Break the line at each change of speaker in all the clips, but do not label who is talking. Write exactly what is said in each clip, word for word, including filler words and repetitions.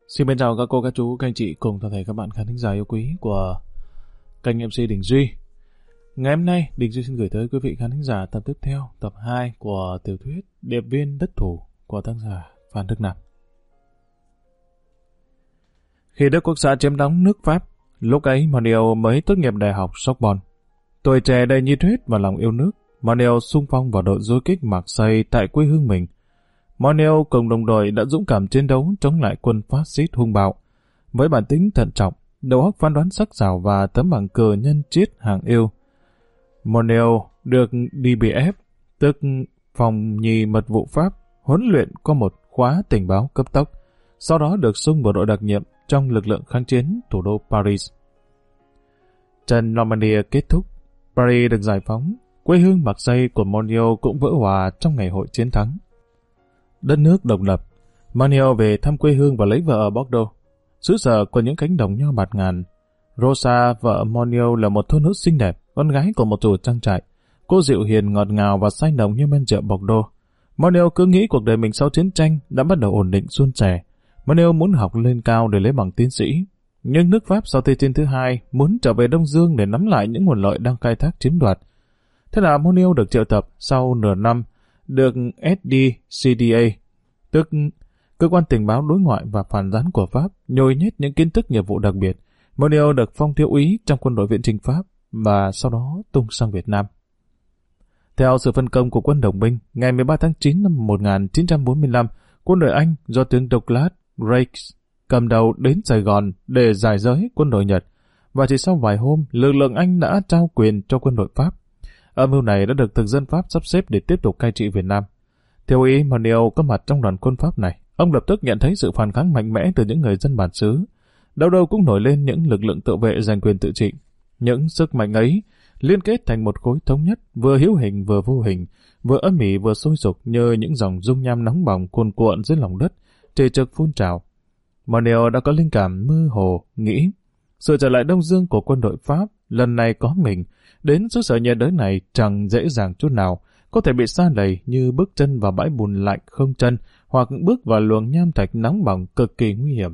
Xin mến chào các cô, các chú, các anh chị cùng toàn thể các bạn khán thính giả yêu quý của kênh em xê Đình Duy. Ngày hôm nay, Đình Duy xin gửi tới quý vị khán thính giả tập tiếp theo, tập hai của tiểu thuyết Điệp viên đất thủ của tác giả Phan Đức Nam. Khi Đức Quốc xã chiếm đóng nước Pháp, lúc ấy Moneo mới tốt nghiệp đại học Sorbonne. Tuổi trẻ đầy nhiệt huyết và lòng yêu nước, Moneo xung phong vào đội du kích Marseille tại quê hương mình. Moneo cùng đồng đội đã dũng cảm chiến đấu chống lại quân phát xít hung bạo. Với bản tính thận trọng, đầu óc phán đoán sắc sảo và tấm bằng cờ nhân chiết hàng yêu, Moneo được đê bê ép, tức phòng nhì mật vụ Pháp, huấn luyện qua một khóa tình báo cấp tốc, sau đó được xung vào đội đặc nhiệm trong lực lượng kháng chiến thủ đô Paris. Trận Normandy kết thúc, Paris được giải phóng, quê hương Marseille của Moneo cũng vỡ hòa trong ngày hội chiến thắng. Đất nước độc lập, Moneo về thăm quê hương và lấy vợ ở Bordeaux, xứ sở của những cánh đồng nho bạt ngàn. Rosa, vợ Moneo, là một thôn nữ xinh đẹp, con gái của một chủ trang trại. Cô dịu hiền, ngọt ngào và say nồng như men rượu Bordeaux. Moneo cứ nghĩ cuộc đời mình sau chiến tranh đã bắt đầu ổn định suôn sẻ. Moneo muốn học lên cao để lấy bằng tiến sĩ. Nhưng nước Pháp sau Thế chiến thứ hai muốn trở về Đông Dương để nắm lại những nguồn lợi đang khai thác chiếm đoạt. Thế là Moneo được triệu tập sau nửa năm, được ét đê xê đê a, tức cơ quan tình báo đối ngoại và phản gián của Pháp, nhồi nhét những kiến thức nghiệp vụ đặc biệt. Moneo được phong thiếu úy trong quân đội viễn chinh Pháp và sau đó tung sang Việt Nam. Theo sự phân công của quân đồng binh, ngày mười ba tháng chín năm một nghìn chín trăm bốn mươi lăm, quân đội Anh do tướng Douglas Rakes cầm đầu đến Sài Gòn để giải giới quân đội Nhật, và chỉ sau vài hôm, lực lượng Anh đã trao quyền cho quân đội Pháp. Âm mưu này đã được thực dân Pháp sắp xếp để tiếp tục cai trị Việt Nam. Thiếu úy Moneo có mặt trong đoàn quân Pháp này, ông lập tức nhận thấy sự phản kháng mạnh mẽ từ những người dân bản xứ. Đâu đâu cũng nổi lên những lực lượng tự vệ giành quyền tự trị. Những sức mạnh ấy liên kết thành một khối thống nhất, vừa hữu hình vừa vô hình, vừa âm ỉ vừa sôi sục như những dòng dung nham nóng bỏng cuồn cuộn dưới lòng đất, trề trực phun trào. Moneo đã có linh cảm mơ hồ, nghĩ sự trở lại Đông Dương của quân đội Pháp lần này có mình đến xứ sở nhiệt đới này chẳng dễ dàng chút nào, có thể bị sa lầy như bước chân vào bãi bùn lạnh không chân, hoặc bước vào luồng nham thạch nóng bỏng cực kỳ nguy hiểm.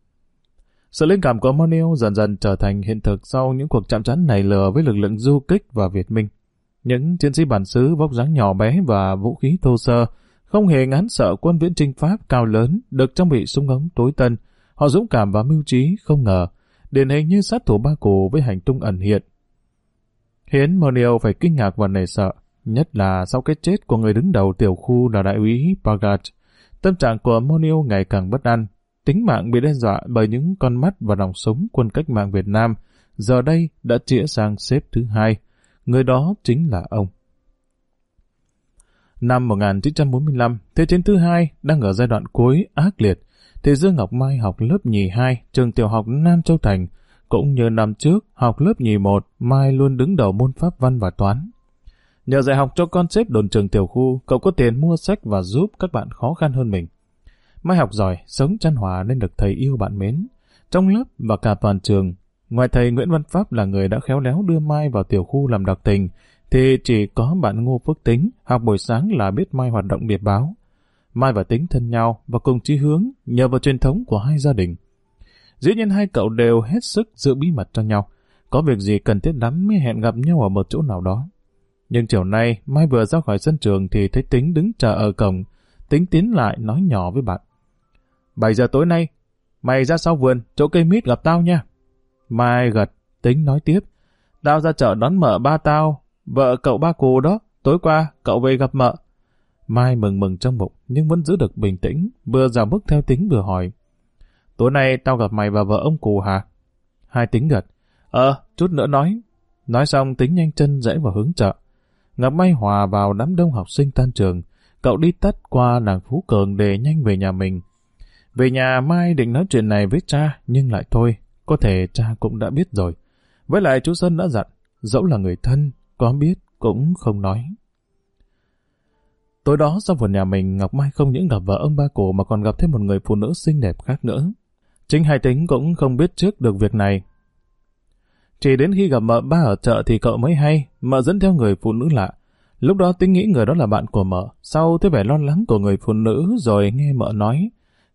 Sự linh cảm của Moneo dần dần trở thành hiện thực sau những cuộc chạm trán nảy lửa với lực lượng du kích và Việt Minh. Những chiến sĩ bản xứ vóc dáng nhỏ bé và vũ khí thô sơ, không hề ngán sợ quân viễn chinh Pháp cao lớn, được trang bị súng ống tối tân. Họ dũng cảm và mưu trí không ngờ, điển hình như sát thủ Ba Cù với hành tung ẩn hiện, khiến Moneo phải kinh ngạc và nể sợ, nhất là sau cái chết của người đứng đầu tiểu khu là đại úy Pagat. Tâm trạng của Moneo ngày càng bất an, tính mạng bị đe dọa bởi những con mắt và nòng súng quân cách mạng Việt Nam, giờ đây đã chĩa sang xếp thứ hai, người đó chính là ông. Năm một nghìn chín trăm bốn mươi lăm, Thế chiến thứ hai đang ở giai đoạn cuối ác liệt, thì Dương Ngọc Mai học lớp nhì hai, trường tiểu học Nam Châu Thành. Cũng như năm trước, học lớp nhì một, Mai luôn đứng đầu môn Pháp văn và toán. Nhờ dạy học cho con xếp đồn trường tiểu khu, cậu có tiền mua sách và giúp các bạn khó khăn hơn mình. Mai học giỏi, sống chan hòa nên được thầy yêu bạn mến. Trong lớp và cả toàn trường, ngoài thầy Nguyễn Văn Pháp là người đã khéo léo đưa Mai vào tiểu khu làm đặc tình, thì chỉ có bạn Ngô Phước Tính, học buổi sáng là biết Mai hoạt động điệp báo. Mai và Tính thân nhau và cùng chí hướng nhờ vào truyền thống của hai gia đình. Dĩ nhiên hai cậu đều hết sức giữ bí mật cho nhau, có việc gì cần thiết lắm mới hẹn gặp nhau ở một chỗ nào đó. Nhưng chiều nay, Mai vừa ra khỏi sân trường thì thấy Tính đứng chờ ở cổng. Tính tiến lại nói nhỏ với bạn: bảy giờ tối nay, mày ra sau vườn, chỗ cây mít gặp tao nha. Mai gật, Tính nói tiếp: tao ra chợ đón mợ ba tao, vợ cậu Ba Cù đó, tối qua cậu về gặp mợ. Mai mừng mừng trong bụng nhưng vẫn giữ được bình tĩnh, vừa dạo bước theo Tính vừa hỏi: tối nay tao gặp mày và vợ ông Cù hả? Hai Tính gật: Ờ, chút nữa nói. Nói xong Tính nhanh chân rẽ vào hướng chợ. Ngọc Mai hòa vào đám đông học sinh tan trường. Cậu đi tắt qua làng Phú Cường để nhanh về nhà mình. Về nhà Mai định nói chuyện này với cha, nhưng lại thôi, có thể cha cũng đã biết rồi. Với lại chú Sơn đã dặn, dẫu là người thân, có biết cũng không nói. Tối đó sau vườn nhà mình, Ngọc Mai không những gặp vợ ông Ba Cù mà còn gặp thêm một người phụ nữ xinh đẹp khác nữa. Chính hai Tính cũng không biết trước được việc này. Chỉ đến khi gặp mợ ba ở chợ thì cậu mới hay, mợ dẫn theo người phụ nữ lạ. Lúc đó Tính nghĩ người đó là bạn của mợ, sau thấy vẻ lo lắng của người phụ nữ rồi nghe mợ nói.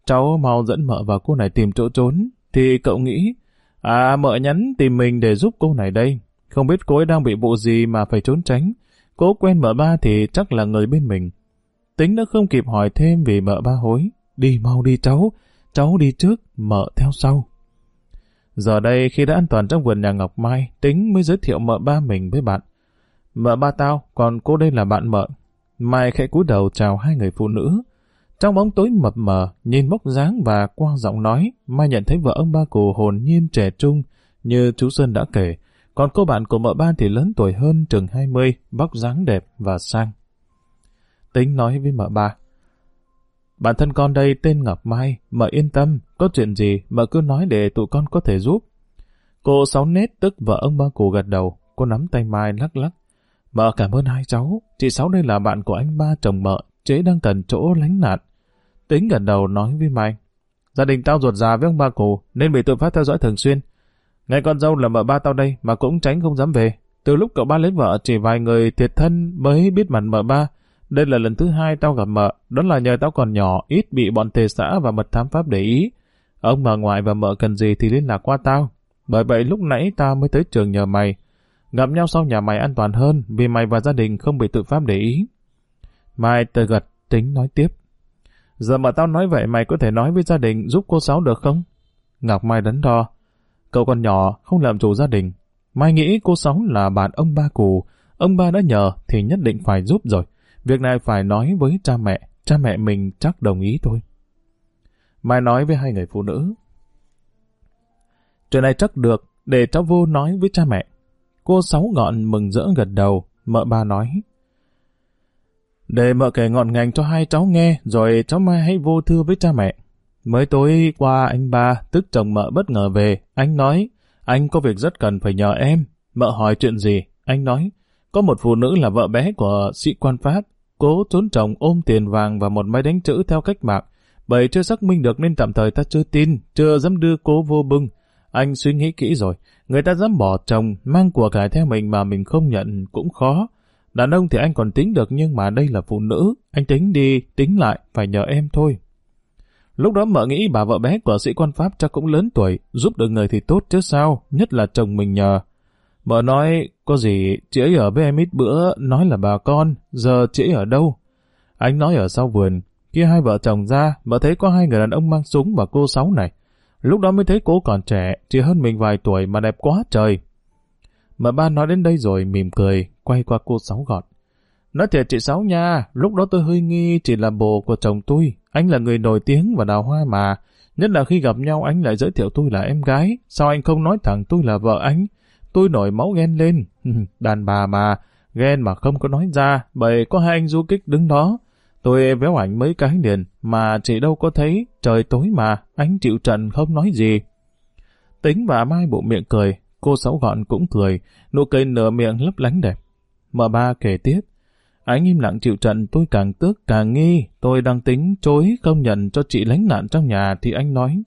cháu mau dẫn mợ và cô này tìm chỗ trốn. Thì cậu nghĩ, à mợ nhắn tìm mình để giúp cô này đây. Không biết cô ấy đang bị vụ gì mà phải trốn tránh. Cô quen mợ ba thì chắc là người bên mình. Tính đã không kịp hỏi thêm vì mợ ba hối. Đi mau đi cháu, cháu đi trước, mợ theo sau. Giờ đây khi đã an toàn trong vườn nhà Ngọc Mai, Tính mới giới thiệu mợ ba mình với bạn. Mợ ba tao, còn cô đây là bạn mợ. Mai khẽ cúi đầu chào hai người phụ nữ. Trong bóng tối mập mờ, nhìn vóc dáng và qua giọng nói, Mai nhận thấy vợ ông ba cụ hồn nhiên trẻ trung, như chú Sơn đã kể. Còn cô bạn của mợ ba thì lớn tuổi hơn chừng hai mươi, vóc dáng đẹp và sang. Tính nói với mợ ba, bản thân con đây tên Ngọc Mai, mợ yên tâm, có chuyện gì mợ cứ nói để tụi con có thể giúp. Cô Sáu Nết tức vợ ông ba cụ gật đầu, cô nắm tay Mai lắc lắc. Mợ cảm ơn hai cháu, chị Sáu đây là bạn của anh ba chồng mợ, chế đang cần chỗ lánh nạn. Tính gật đầu nói với Mai, gia đình tao ruột già với ông ba cụ nên bị tội phạm theo dõi thường xuyên. Ngay con dâu là mợ ba tao đây mà cũng tránh không dám về. Từ lúc cậu ba lấy vợ chỉ vài người thiệt thân mới biết mặt mợ ba. Đây là lần thứ hai tao gặp mợ, đó là nhờ tao còn nhỏ, ít bị bọn tề xã và mật thám pháp để ý. Ông bà ngoại và mợ cần gì thì liên lạc qua tao. Bởi vậy lúc nãy tao mới tới trường nhờ mày. Gặp nhau sau nhà mày an toàn hơn vì mày và gia đình không bị tự pháp để ý. Mai tờ gật, Tính nói tiếp. Giờ mà tao nói vậy mày có thể nói với gia đình giúp cô Sáu được không? Ngọc Mai đắn đo. Cậu còn nhỏ, không làm chủ gia đình. Mai nghĩ cô Sáu là bạn ông ba cụ. Ông ba đã nhờ thì nhất định phải giúp rồi. Việc này phải nói với cha mẹ. Cha mẹ mình chắc đồng ý thôi. Mai nói với hai người phụ nữ. Chuyện này chắc được, để cháu vô nói với cha mẹ. Cô Sáu Ngọn mừng rỡ gật đầu. Mợ ba nói. Để mợ kể ngọn ngành cho hai cháu nghe, rồi cháu Mai hãy vô thưa với cha mẹ. Mới tối qua anh ba, tức chồng mợ bất ngờ về, anh nói, anh có việc rất cần phải nhờ em. Mợ hỏi chuyện gì? Anh nói, có một phụ nữ là vợ bé của sĩ quan Pháp, cố trốn chồng ôm tiền vàng và một máy đánh chữ theo cách mạng. Bởi chưa xác minh được nên tạm thời ta chưa tin, chưa dám đưa cố vô bưng. Anh suy nghĩ kỹ rồi, người ta dám bỏ chồng, mang của cải theo mình mà mình không nhận cũng khó. Đàn ông thì anh còn tính được nhưng mà đây là phụ nữ, anh tính đi, tính lại, phải nhờ em thôi. Lúc đó mợ nghĩ bà vợ bé của sĩ quan Pháp chắc cũng lớn tuổi, giúp được người thì tốt chứ sao, nhất là chồng mình nhờ. Mợ nói, có gì, chị ấy ở với em ít bữa, nói là bà con, giờ chị ấy ở đâu? Anh nói ở sau vườn, kia hai vợ chồng ra, mợ thấy có hai người đàn ông mang súng và cô Sáu này. Lúc đó mới thấy cô còn trẻ, chỉ hơn mình vài tuổi mà đẹp quá trời. Mợ ba nói đến đây rồi mỉm cười, quay qua cô Sáu Gọn. Nói thiệt chị Sáu nha, lúc đó tôi hơi nghi chỉ là bồ của chồng tôi. Anh là người nổi tiếng và đào hoa mà. Nhất là khi gặp nhau anh lại giới thiệu tôi là em gái. Sao anh không nói thẳng tôi là vợ anh? Tôi nổi máu ghen lên. Đàn bà mà, ghen mà không có nói ra, bởi có hai anh du kích đứng đó. Tôi véo ảnh mấy cái liền, mà chị đâu có thấy, trời tối mà, anh chịu trận không nói gì. Tính và Mai bộ miệng cười, cô Sáu Gọn cũng cười, nụ cười nửa miệng lấp lánh đẹp. Mợ ba kể tiếp. Anh im lặng chịu trận, tôi càng tức càng nghi, tôi đang tính chối không nhận cho chị lánh nạn trong nhà thì anh nói.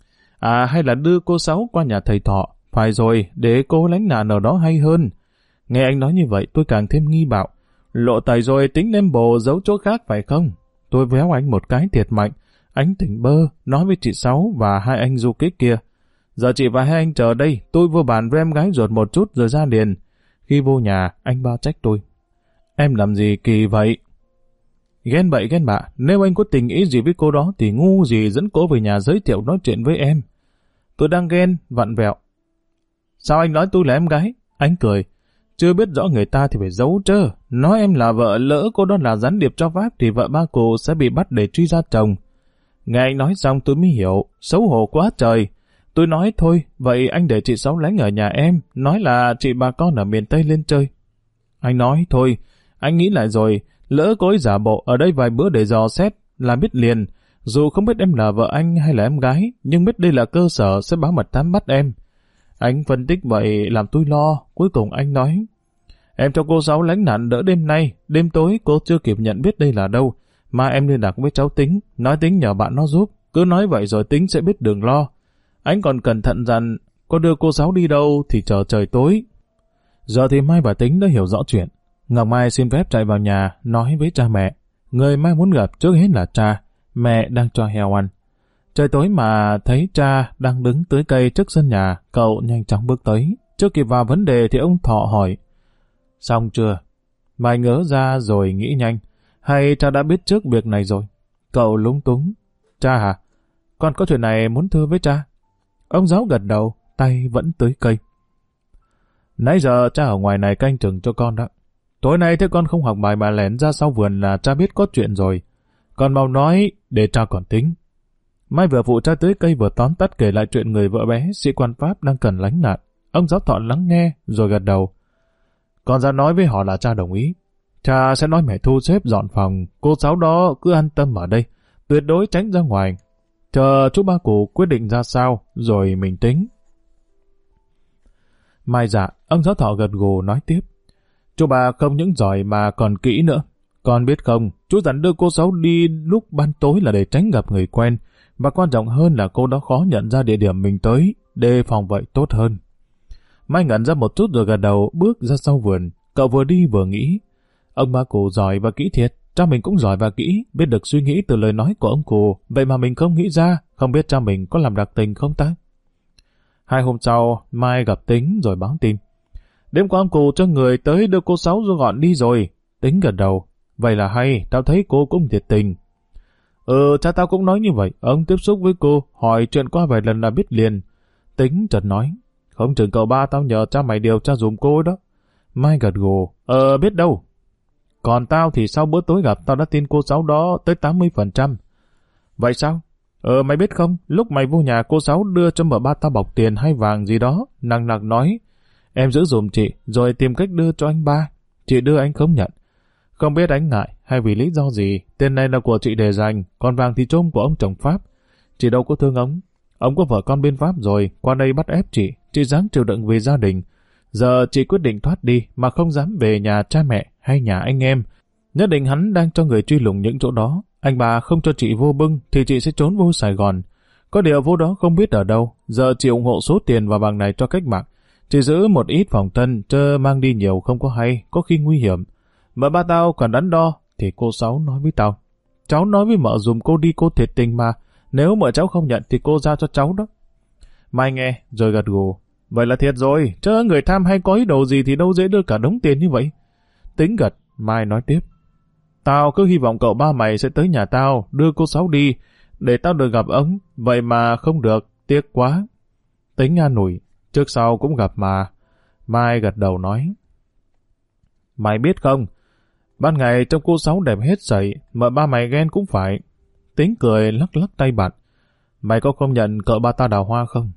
À hay là đưa cô Sáu qua nhà thầy Thọ, phải rồi, để cô lánh nạn ở đó hay hơn. Nghe anh nói như vậy tôi càng thêm nghi bạo. Lộ tẩy rồi tính đem bồ giấu chỗ khác phải không? Tôi véo anh một cái thiệt mạnh, anh tỉnh bơ, nói với chị Sáu và hai anh du kích kia. Giờ chị và hai anh chờ đây, tôi vô bàn với em gái ruột một chút rồi ra liền. Khi vô nhà, anh ba trách tôi. Em làm gì kỳ vậy? Ghen bậy ghen bạ, nếu anh có tình ý gì với cô đó thì ngu gì dẫn cô về nhà giới thiệu nói chuyện với em. Tôi đang ghen, vặn vẹo. Sao anh nói tôi là em gái? Anh cười. Chưa biết rõ người ta thì phải giấu trơ. Nói em là vợ, lỡ cô đó là gián điệp cho Pháp thì vợ ba cô sẽ bị bắt để truy ra chồng. Nghe anh nói xong tôi mới hiểu, xấu hổ quá trời. Tôi nói thôi, vậy anh để chị Sáu lánh ở nhà em, nói là chị bà con ở miền Tây lên chơi. Anh nói thôi, anh nghĩ lại rồi, lỡ cô ấy giả bộ ở đây vài bữa để dò xét là biết liền. Dù không biết em là vợ anh hay là em gái, nhưng biết đây là cơ sở sẽ báo mật thám bắt em. Anh phân tích vậy làm tôi lo, cuối cùng anh nói. Em cho cô Sáu lánh nạn đỡ đêm nay, đêm tối cô chưa kịp nhận biết đây là đâu. Mà em liên lạc với cháu Tính, nói Tính nhờ bạn nó giúp, cứ nói vậy rồi Tính sẽ biết đường lo. Anh còn cẩn thận dặn, có đưa cô Sáu đi đâu thì chờ trời tối. Giờ thì Mai và Tính đã hiểu rõ chuyện. Ngọc Mai xin phép chạy vào nhà, nói với cha mẹ. Người Mai muốn gặp trước hết là cha, mẹ đang cho heo ăn. Trời tối mà thấy cha đang đứng tưới cây trước sân nhà, cậu nhanh chóng bước tới. Chưa kịp vào vấn đề thì ông Thọ hỏi. Xong chưa? Mai ngớ ra rồi nghĩ nhanh. Hay cha đã biết trước việc này rồi? Cậu lúng túng. Cha hả? Con có chuyện này muốn thưa với cha. Ông giáo gật đầu, tay vẫn tưới cây. Nãy giờ cha ở ngoài này canh chừng cho con đó. Tối nay thế con không học bài mà lén ra sau vườn là cha biết có chuyện rồi. Con mau nói để cha còn tính. Mai vừa phụ cha tưới cây vừa tóm tắt kể lại chuyện người vợ bé sĩ quan Pháp đang cần lánh nạn. Ông giáo thọ lắng nghe rồi gật đầu. Con ra nói với họ là cha đồng ý. Cha sẽ nói mẹ thu xếp dọn phòng, cô Sáu đó cứ an tâm ở đây, tuyệt đối tránh ra ngoài. Chờ chú ba cụ quyết định ra sao, rồi mình tính. Mai dạ, ông giáo thọ gật gù nói tiếp. Chú ba không những giỏi mà còn kỹ nữa. Con biết không, chú dặn đưa cô Sáu đi lúc ban tối là để tránh gặp người quen, và quan trọng hơn là cô đó khó nhận ra địa điểm mình tới, đề phòng vậy tốt hơn. Mai ngẩn ra một chút rồi gật đầu bước ra sau vườn. Cậu vừa đi vừa nghĩ. Ông ba cụ giỏi và kỹ thiệt, cha mình cũng giỏi và kỹ, biết được suy nghĩ từ lời nói của ông cụ, vậy mà mình không nghĩ ra, không biết cha mình có làm đặc tình không ta? Hai hôm sau, Mai gặp Tính rồi báo tin. Đêm qua ông cụ cho người tới đưa cô Sáu rồi gọn đi rồi. Tính gật đầu. Vậy là hay, tao thấy cô cũng thiệt tình. Ừ, cha tao cũng nói như vậy. Ông tiếp xúc với cô, hỏi chuyện qua vài lần là biết liền. Tính chợt nói. Không chừng cậu ba tao nhờ cha mày điều tra dùm cô đó. Mai gật gù. Ờ, biết đâu. Còn tao thì sau bữa tối gặp tao đã tin cô Sáu đó tới tám mươi phần trăm. Vậy sao? Ờ, mày biết không, lúc mày vô nhà cô Sáu đưa cho mở ba tao bọc tiền hay vàng gì đó, nặng nặc nói. Em giữ dùm chị, rồi tìm cách đưa cho anh ba. Chị đưa anh không nhận. Không biết anh ngại hay vì lý do gì, tiền này là của chị để dành, còn vàng thì trôm của ông chồng Pháp. Chị đâu có thương ông. Ông có vợ con bên Pháp rồi, qua đây bắt ép chị, chị dám chịu đựng vì gia đình. Giờ chị quyết định thoát đi mà không dám về nhà cha mẹ hay nhà anh em. Nhất định hắn đang cho người truy lùng những chỗ đó. Anh bà không cho chị vô bưng thì chị sẽ trốn vô Sài Gòn. Có điều vô đó không biết ở đâu. Giờ chị ủng hộ số tiền và vàng này cho cách mạng. Chị giữ một ít phòng thân, chớ mang đi nhiều không có hay, có khi nguy hiểm. Mợ ba tao còn đắn đo thì cô Sáu nói với tao. Cháu nói với mợ dùm cô đi, cô thiệt tình mà. Nếu mợ cháu không nhận thì cô ra cho cháu đó. Mai nghe rồi gật gù. Vậy là thiệt rồi, chớ người tham hay có ý đồ gì thì đâu dễ đưa cả đống tiền như vậy. Tính gật, Mai nói tiếp. Tao cứ hy vọng cậu ba mày sẽ tới nhà tao, đưa cô Sáu đi, để tao được gặp ông, vậy mà không được, tiếc quá. Tính an ủi, trước sau cũng gặp mà. Mai gật đầu nói. Mày biết không, ban ngày trông cô Sáu đẹp hết sảy, mà ba mày ghen cũng phải. Tính cười lắc lắc tay bạn. Mày có công nhận cậu ba ta đào hoa không?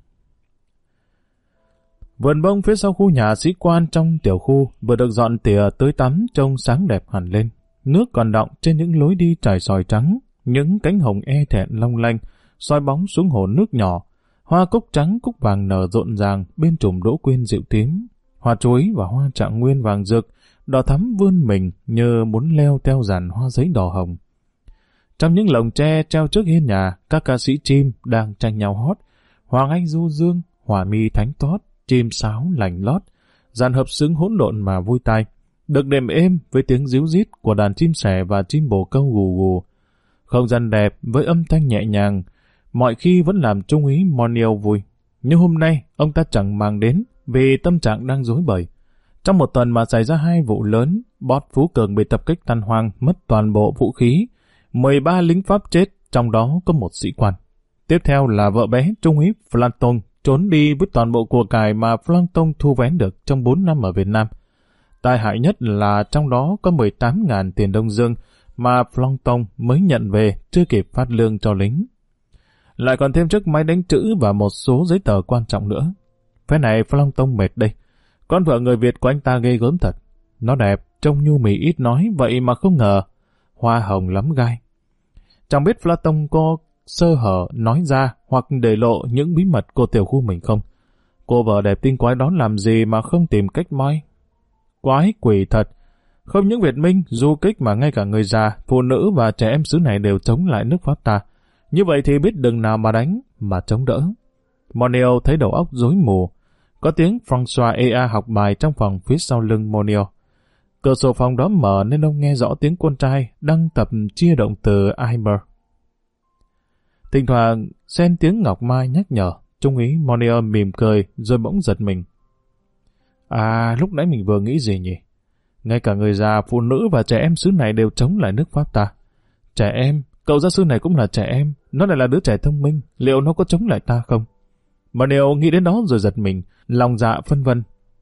Vườn bông phía sau khu nhà sĩ quan trong tiểu khu vừa được dọn tỉa tưới tắm trông sáng đẹp hẳn lên. Nước còn đọng trên những lối đi trải sỏi trắng, những cánh hồng e thẹn long lanh, soi bóng xuống hồ nước nhỏ. Hoa cúc trắng cúc vàng nở rộn ràng bên chùm đỗ quyên dịu tím. Hoa chuối và hoa trạng nguyên vàng rực, đỏ thắm vươn mình như muốn leo theo dàn hoa giấy đỏ hồng. Trong những lồng tre treo trước hiên nhà, các ca sĩ chim đang tranh nhau hót. Hoàng Anh du dương, Hòa Mi thánh tót, chim sáo lành lót, dàn hợp xứng hỗn độn mà vui tai. Được đệm êm với tiếng ríu rít của đàn chim sẻ và chim bồ câu gù gù. Không gian đẹp với âm thanh nhẹ nhàng, mọi khi vẫn làm Trung úy Monio vui. Nhưng hôm nay, ông ta chẳng mang đến vì tâm trạng đang rối bời. Trong một tuần mà xảy ra hai vụ lớn, Boss Phú Cường bị tập kích tan hoang, mất toàn bộ vũ khí. mười ba lính Pháp chết, trong đó có một sĩ quan. Tiếp theo là vợ bé Trung úy Flanton trốn đi với toàn bộ của cải mà Flanton thu vén được trong bốn năm ở Việt Nam. Tai hại nhất là trong đó có mười tám nghìn tiền Đông Dương mà Flanton mới nhận về chưa kịp phát lương cho lính. Lại còn thêm chiếc máy đánh chữ và một số giấy tờ quan trọng nữa. Phép này Flanton mệt đây. Con vợ người Việt của anh ta ghê gớm thật. Nó đẹp, trông nhu mì ít nói, vậy mà không ngờ. Hoa hồng lắm gai. Chẳng biết Flanton có sơ hở nói ra hoặc để lộ những bí mật của tiểu khu mình không. Cô vợ đẹp tinh quái đó làm gì mà không tìm cách moi. Quái quỷ thật. Không những Việt Minh, du kích mà ngay cả người già, phụ nữ và trẻ em xứ này đều chống lại nước Pháp ta. Như vậy thì biết đừng nào mà đánh, mà chống đỡ. Monio thấy đầu óc rối mù. Có tiếng François e a học bài trong phòng phía sau lưng Monio. Cửa sổ phòng đó mở nên ông nghe rõ tiếng con trai đang tập chia động từ Aimer. Thỉnh thoảng xen tiếng Ngọc Mai nhắc nhở. Trung úy Monier mỉm cười rồi bỗng giật mình. À, lúc nãy mình vừa nghĩ gì nhỉ? Ngay cả người già, phụ nữ và trẻ em xứ này đều chống lại nước Pháp ta. Trẻ em, cậu giáo sư này cũng là trẻ em, nó lại là đứa trẻ thông minh, liệu nó có chống lại ta không? Monier nghĩ đến đó rồi giật mình, lòng dạ phân vân.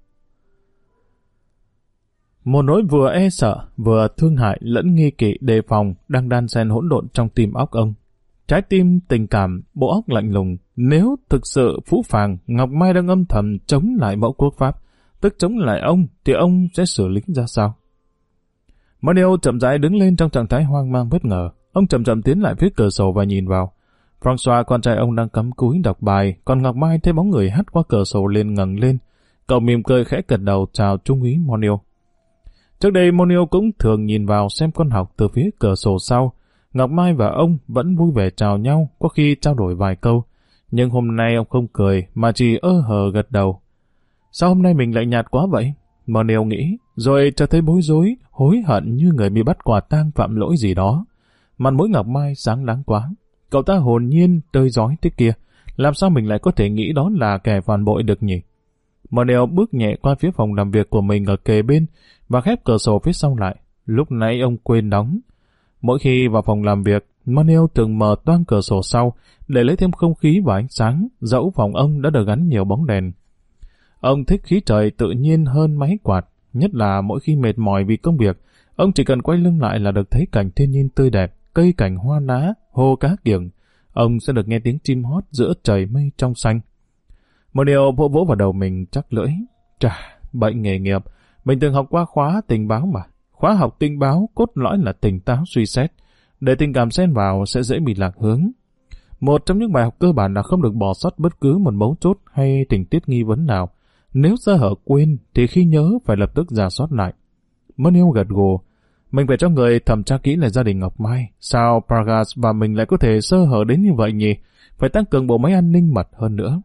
Một nỗi vừa e sợ, vừa thương hại lẫn nghi kỵ đề phòng đang đan xen hỗn độn trong tim óc ông. Trái tim tình cảm, bộ óc lạnh lùng. Nếu thực sự phũ phàng, Ngọc Mai đang âm thầm chống lại mẫu quốc Pháp, tức chống lại ông, thì ông sẽ xử lý ra sao? Monier chậm rãi đứng lên trong trạng thái hoang mang bất ngờ. Ông chậm chậm tiến lại phía cửa sổ và nhìn vào. François, con trai ông, đang cắm cúi đọc bài, còn Ngọc Mai thấy bóng người hắt qua cửa sổ liền ngẩng lên. Cậu mỉm cười khẽ gật đầu chào Trung úy Monier. Trước đây Monier cũng thường nhìn vào xem con học từ phía cửa sổ sau. Ngọc Mai và ông vẫn vui vẻ chào nhau, có khi trao đổi vài câu. Nhưng hôm nay ông không cười, mà chỉ ơ hờ gật đầu. Sao hôm nay mình lại nhạt quá vậy? Monier nghĩ, rồi cho thấy bối rối, hối hận như người bị bắt quả tang phạm lỗi gì đó. Mặt mũi Ngọc Mai sáng láng quá. Cậu ta hồn nhiên, tơi rói thế kia. Làm sao mình lại có thể nghĩ đó là kẻ phản bội được nhỉ? Monier bước nhẹ qua phía phòng làm việc của mình ở kề bên và khép cửa sổ phía sau lại. Lúc nãy ông quên đóng. Mỗi khi vào phòng làm việc, Monier thường mở toang cửa sổ sau để lấy thêm không khí và ánh sáng, dẫu phòng ông đã được gắn nhiều bóng đèn. Ông thích khí trời tự nhiên hơn máy quạt, nhất là mỗi khi mệt mỏi vì công việc, ông chỉ cần quay lưng lại là được thấy cảnh thiên nhiên tươi đẹp, cây cảnh hoa lá, hồ cá kiểng. Ông sẽ được nghe tiếng chim hót giữa trời mây trong xanh. Monier vỗ vỗ vào đầu mình chắc lưỡi. Chà, bệnh nghề nghiệp, mình từng học qua khóa tình báo mà. Khóa học tình báo cốt lõi là tỉnh táo suy xét. Để tình cảm xen vào sẽ dễ bị lạc hướng. Một trong những bài học cơ bản là không được bỏ sót bất cứ một mấu chốt hay tình tiết nghi vấn nào. Nếu sơ hở quên thì khi nhớ phải lập tức rà soát lại. Monier gật gù. Mình phải cho người thẩm tra kỹ lại gia đình Ngọc Mai. Sao Paragas và mình lại có thể sơ hở đến như vậy nhỉ? Phải tăng cường bộ máy an ninh mật hơn nữa.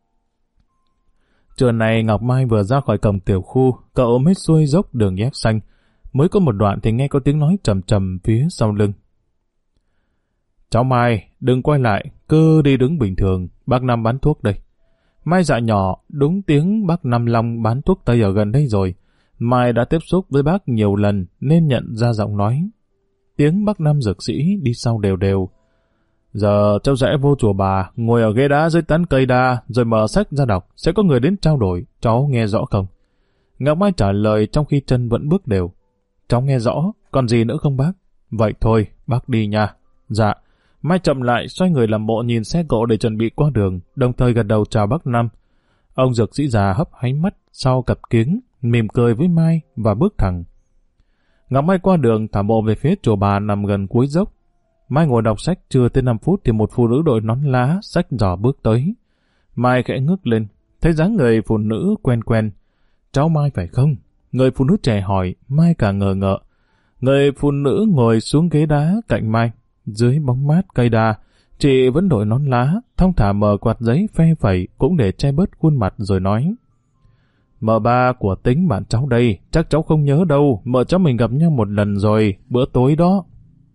Trưa này Ngọc Mai vừa ra khỏi cổng tiểu khu, cậu ôm hết xuôi dốc đường ghép xanh. Mới có một đoạn thì nghe có tiếng nói trầm trầm phía sau lưng. Cháu Mai, đừng quay lại, cứ đi đứng bình thường, bác Năm bán thuốc đây. Mai dạ nhỏ, đúng tiếng bác Năm Long bán thuốc Tây ở gần đây rồi. Mai đã tiếp xúc với bác nhiều lần nên nhận ra giọng nói. Tiếng bác Năm dược sĩ đi sau đều đều. Giờ cháu rẽ vô chùa bà, ngồi ở ghế đá dưới tán cây đa, rồi mở sách ra đọc, sẽ có người đến trao đổi, cháu nghe rõ không? Ngọc Mai trả lời trong khi chân vẫn bước đều. Cháu nghe rõ, còn gì nữa không bác? Vậy thôi, bác đi nha. Dạ. Mai chậm lại, xoay người làm bộ nhìn xe cộ để chuẩn bị qua đường, đồng thời gật đầu chào bác Năm. Ông dược sĩ già hấp háy mắt sau cặp kiếng, mỉm cười với Mai và bước thẳng. Ngọc Mai qua đường thả bộ về phía chùa bà nằm gần cuối dốc. Mai ngồi đọc sách chưa tới năm phút thì một phụ nữ đội nón lá, xách giỏ bước tới. Mai khẽ ngước lên, thấy dáng người phụ nữ quen quen. Cháu Mai phải không? Người phụ nữ trẻ hỏi, Mai càng ngờ ngợ. Người phụ nữ ngồi xuống ghế đá cạnh Mai, dưới bóng mát cây đa. Chị vẫn đội nón lá, thong thả mở quạt giấy phe phẩy cũng để che bớt khuôn mặt rồi nói. Mợ ba của Tính bạn cháu đây, chắc cháu không nhớ đâu, mợ cháu mình gặp nhau một lần rồi, bữa tối đó.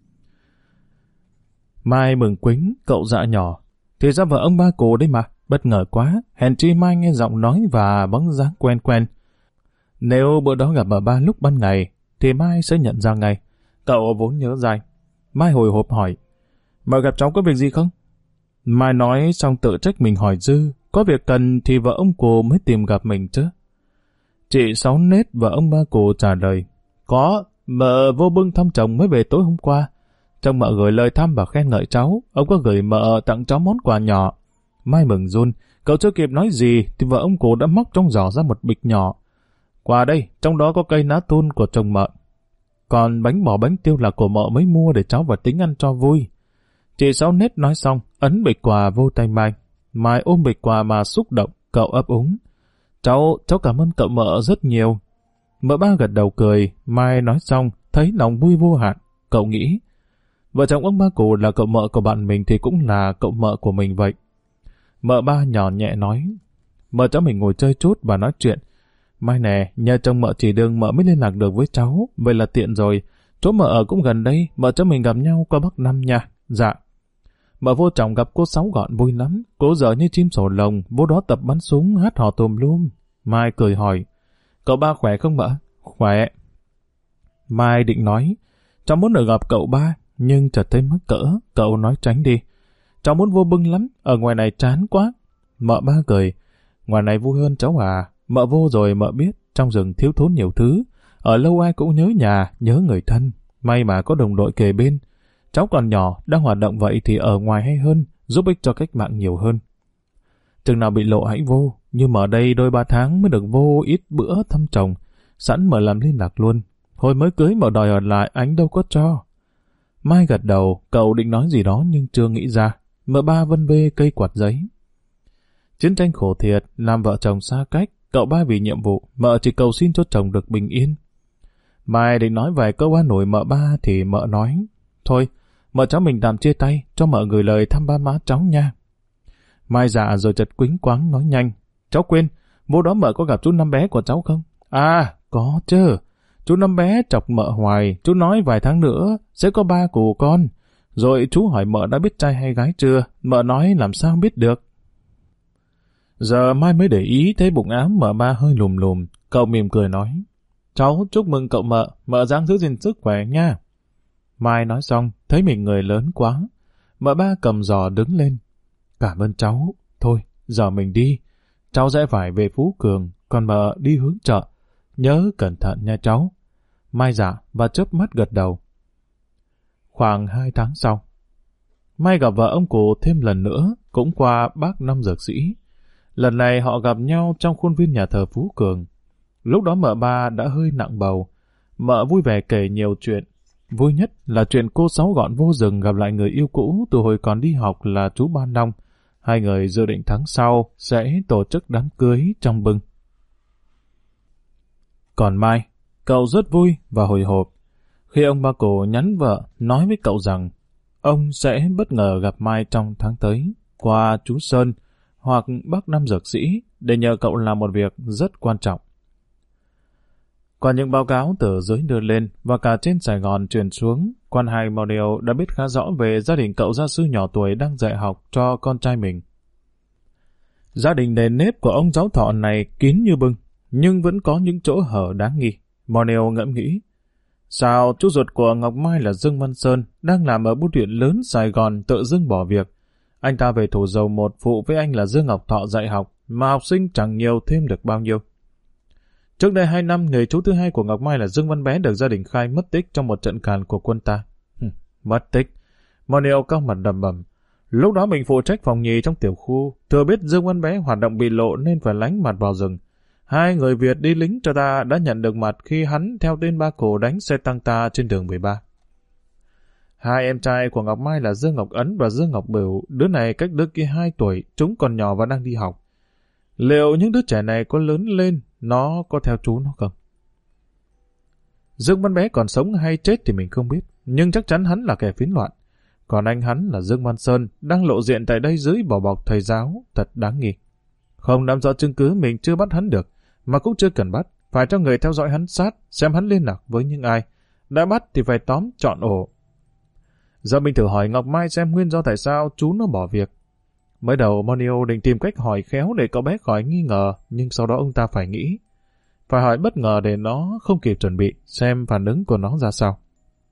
Mai mừng quính, cậu dạ nhỏ. Thì ra vợ ông ba cô đấy mà, bất ngờ quá, hèn chi Mai nghe giọng nói và bóng dáng quen quen. Nếu bữa đó gặp mợ ba lúc ban ngày, thì Mai sẽ nhận ra ngay. Cậu vốn nhớ dài. Mai hồi hộp hỏi, mợ gặp cháu có việc gì không? Mai nói xong tự trách mình hỏi dư, có việc cần thì vợ ông cô mới tìm gặp mình chứ. Chị Sáu Nết và ông ba cô trả lời, có, mợ vô bưng thăm chồng mới về tối hôm qua. Chồng mợ gửi lời thăm và khen ngợi cháu, ông có gửi mợ tặng cháu món quà nhỏ. Mai mừng run, cậu chưa kịp nói gì thì vợ ông cô đã móc trong giỏ ra một bịch nhỏ. Quà đây, trong đó có cây ná tun của chồng mợ. Còn bánh bò bánh tiêu là của mợ mới mua để cháu và Tính ăn cho vui. Chị Sáu Nết nói xong, ấn bịch quà vô tay Mai. Mai ôm bịch quà mà xúc động, cậu ấp úng. Cháu, cháu cảm ơn cậu mợ rất nhiều. Mợ ba gật đầu cười, Mai nói xong, thấy lòng vui vô hạn. Cậu nghĩ, vợ chồng ông ba cụ là cậu mợ của bạn mình thì cũng là cậu mợ của mình vậy. Mợ ba nhỏ nhẹ nói, mợ cháu mình ngồi chơi chút và nói chuyện. Mai nè, nhờ chồng mợ chỉ đường mợ mới liên lạc được với cháu, vậy là tiện rồi. Chỗ mợ ở cũng gần đây, mợ cháu mình gặp nhau qua Bắc Năm nha. Dạ. Mợ vô chồng gặp cô Sáu Gọn vui lắm, cô dở như chim sổ lồng, vô đó tập bắn súng hát hò tùm lum. Mai cười hỏi, cậu ba khỏe không mợ? Khỏe. Mai định nói, cháu muốn được gặp cậu ba, nhưng chợt thấy mắc cỡ, cậu nói tránh đi. Cháu muốn vô bưng lắm, ở ngoài này chán quá. Mợ ba cười, ngoài này vui hơn cháu à, mợ vô rồi mợ biết, trong rừng thiếu thốn nhiều thứ, ở lâu ai cũng nhớ nhà, nhớ người thân, may mà có đồng đội kề bên. Cháu còn nhỏ, đang hoạt động vậy thì ở ngoài hay hơn, giúp ích cho cách mạng nhiều hơn. Chừng nào bị lộ hãy vô, nhưng mà ở đây đôi ba tháng mới được vô ít bữa thăm chồng, sẵn mở làm liên lạc luôn. Hồi mới cưới mà đòi ở lại anh đâu có cho. Mai gật đầu, cậu định nói gì đó nhưng chưa nghĩ ra. Mợ ba vân bê cây quạt giấy. Chiến tranh khổ thiệt, làm vợ chồng xa cách, cậu ba vì nhiệm vụ, mợ chỉ cầu xin cho chồng được bình yên. Mai định nói vài câu an ủi mợ ba thì mợ nói, thôi, mợ cháu mình tạm chia tay, cho mợ gửi lời thăm ba má cháu nha. Mai dạ rồi chợt quýnh quáng nói nhanh, cháu quên, vô đó mợ có gặp chú năm bé của cháu không? À, có chứ. Chú năm bé chọc mợ hoài, chú nói vài tháng nữa sẽ có ba của con. Rồi chú hỏi mợ đã biết trai hay gái chưa, mợ nói làm sao biết được. Giờ Mai mới để ý thấy bụng áo mợ ba hơi lùm lùm, cậu mỉm cười nói, cháu chúc mừng cậu mợ, mợ ráng giữ gìn sức khỏe nha. Mai nói xong, thấy mình người lớn quá, mợ ba cầm giò đứng lên. Cảm ơn cháu, thôi, giờ mình đi, cháu sẽ phải về Phú Cường, còn mợ đi hướng chợ, nhớ cẩn thận nha cháu. Mai dạ và chớp mắt gật đầu. Khoảng hai tháng sau, Mai gặp vợ ông cụ thêm lần nữa, cũng qua bác Năm Dược Sĩ. Lần này họ gặp nhau trong khuôn viên nhà thờ Phú Cường. Lúc đó mợ ba đã hơi nặng bầu. Mợ vui vẻ kể nhiều chuyện. Vui nhất là chuyện cô Sáu Gọn vô rừng gặp lại người yêu cũ từ hồi còn đi học là chú Ba Long. Hai người dự định tháng sau sẽ tổ chức đám cưới trong bưng. Còn Mai, cậu rất vui và hồi hộp khi ông ba cổ nhắn vợ nói với cậu rằng ông sẽ bất ngờ gặp Mai trong tháng tới qua chú Sơn hoặc bác Năm Dược Sĩ để nhờ cậu làm một việc rất quan trọng. Qua những báo cáo từ dưới đưa lên và cả trên Sài Gòn truyền xuống, quan hai Moneo đã biết khá rõ về gia đình cậu gia sư nhỏ tuổi đang dạy học cho con trai mình. Gia đình nền nếp của ông giáo thọ này kín như bưng, nhưng vẫn có những chỗ hở đáng nghi. Moneo ngẫm nghĩ, sao chú ruột của Ngọc Mai là Dương Văn Sơn đang làm ở bưu điện lớn Sài Gòn tự dưng bỏ việc. Anh ta về Thủ Dầu Một phụ với anh là Dương Ngọc Thọ dạy học, mà học sinh chẳng nhiều thêm được bao nhiêu. Trước đây hai năm, người chú thứ hai của Ngọc Mai là Dương Văn Bé được gia đình khai mất tích trong một trận càn của quân ta. Hừm, mất tích. Moneo cao mặt đầm bầm. Lúc đó mình phụ trách phòng nhì trong tiểu khu, thừa biết Dương Văn Bé hoạt động bị lộ nên phải lánh mặt vào rừng. Hai người Việt đi lính cho ta đã nhận được mặt khi hắn theo tên ba cổ đánh xe tăng ta trên đường mười ba. Hai em trai của Ngọc Mai là Dương Ngọc Ấn và Dương Ngọc Bửu, đứa này cách đứa kia hai tuổi, chúng còn nhỏ và đang đi học. Liệu những đứa trẻ này có lớn lên, nó có theo chú nó không? Dương Văn Bé còn sống hay chết thì mình không biết, nhưng chắc chắn hắn là kẻ phiến loạn. Còn anh hắn là Dương Văn Sơn, đang lộ diện tại đây dưới vỏ bọc thầy giáo, thật đáng nghi. Không nắm rõ chứng cứ mình chưa bắt hắn được, mà cũng chưa cần bắt, phải cho người theo dõi hắn sát, xem hắn liên lạc với những ai. Đã bắt thì phải tóm trọn ổ. Giờ mình thử hỏi Ngọc Mai xem nguyên do tại sao chú nó bỏ việc. Mới đầu Moneo định tìm cách hỏi khéo để cậu bé khỏi nghi ngờ, nhưng sau đó ông ta phải nghĩ. Phải hỏi bất ngờ để nó không kịp chuẩn bị, xem phản ứng của nó ra sao.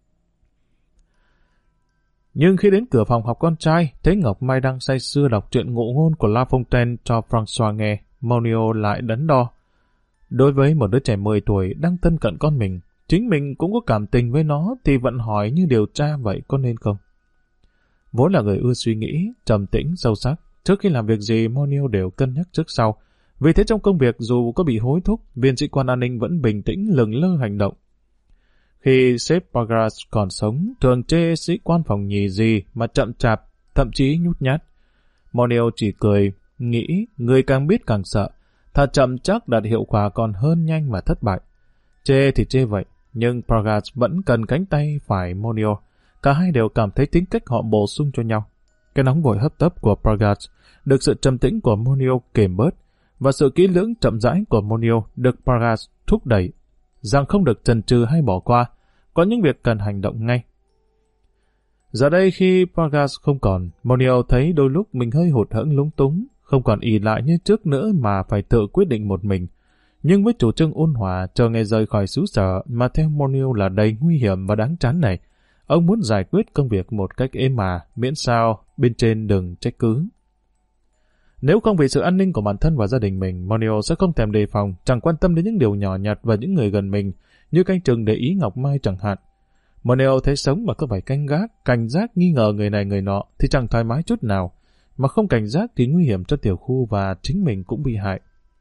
Nhưng khi đến cửa phòng học con trai, thấy Ngọc Mai đang say sưa đọc truyện ngụ ngôn của La Fontaine cho François nghe, Moneo lại đắn đo. Đối với một đứa trẻ mười tuổi đang thân cận con mình, chính mình cũng có cảm tình với nó thì vẫn hỏi như điều tra vậy có nên không? Vốn là người ưa suy nghĩ, trầm tĩnh, sâu sắc, trước khi làm việc gì Moneo đều cân nhắc trước sau. Vì thế trong công việc dù có bị hối thúc, viên sĩ quan an ninh vẫn bình tĩnh lừng lơ hành động. Khi sếp Vargas còn sống, thường chê sĩ quan phòng nhì gì mà chậm chạp, thậm chí nhút nhát. Moneo chỉ cười, nghĩ người càng biết càng sợ, thật chậm chắc đạt hiệu quả còn hơn nhanh mà thất bại. Chê thì chê vậy, nhưng Vargas vẫn cần cánh tay phải Moneo. Cả hai đều cảm thấy tính cách họ bổ sung cho nhau. Cái nóng vội hấp tấp của Vargas được sự trầm tĩnh của Moneo kềm bớt, và sự kỹ lưỡng chậm rãi của Moneo được Vargas thúc đẩy, rằng không được chần chừ hay bỏ qua, có những việc cần hành động ngay. Giờ đây khi Vargas không còn, Monio thấy đôi lúc mình hơi hụt hẫng lúng túng, không còn ỷ lại như trước nữa mà phải tự quyết định một mình. Nhưng với chủ trương ôn hòa chờ ngày rời khỏi xứ sở mà theo Monio là đầy nguy hiểm và đáng chán này, ông muốn giải quyết công việc một cách êm mà, miễn sao bên trên đừng trách cứ. Nếu không vì sự an ninh của bản thân và gia đình mình, Monio sẽ không thèm đề phòng, chẳng quan tâm đến những điều nhỏ nhặt và những người gần mình, như canh chừng để ý Ngọc Mai chẳng hạn. Monio thấy sống mà cứ phải canh gác, cảnh giác nghi ngờ người này người nọ thì chẳng thoải mái chút nào, mà không cảnh giác thì nguy hiểm cho tiểu khu và chính mình cũng bị hại.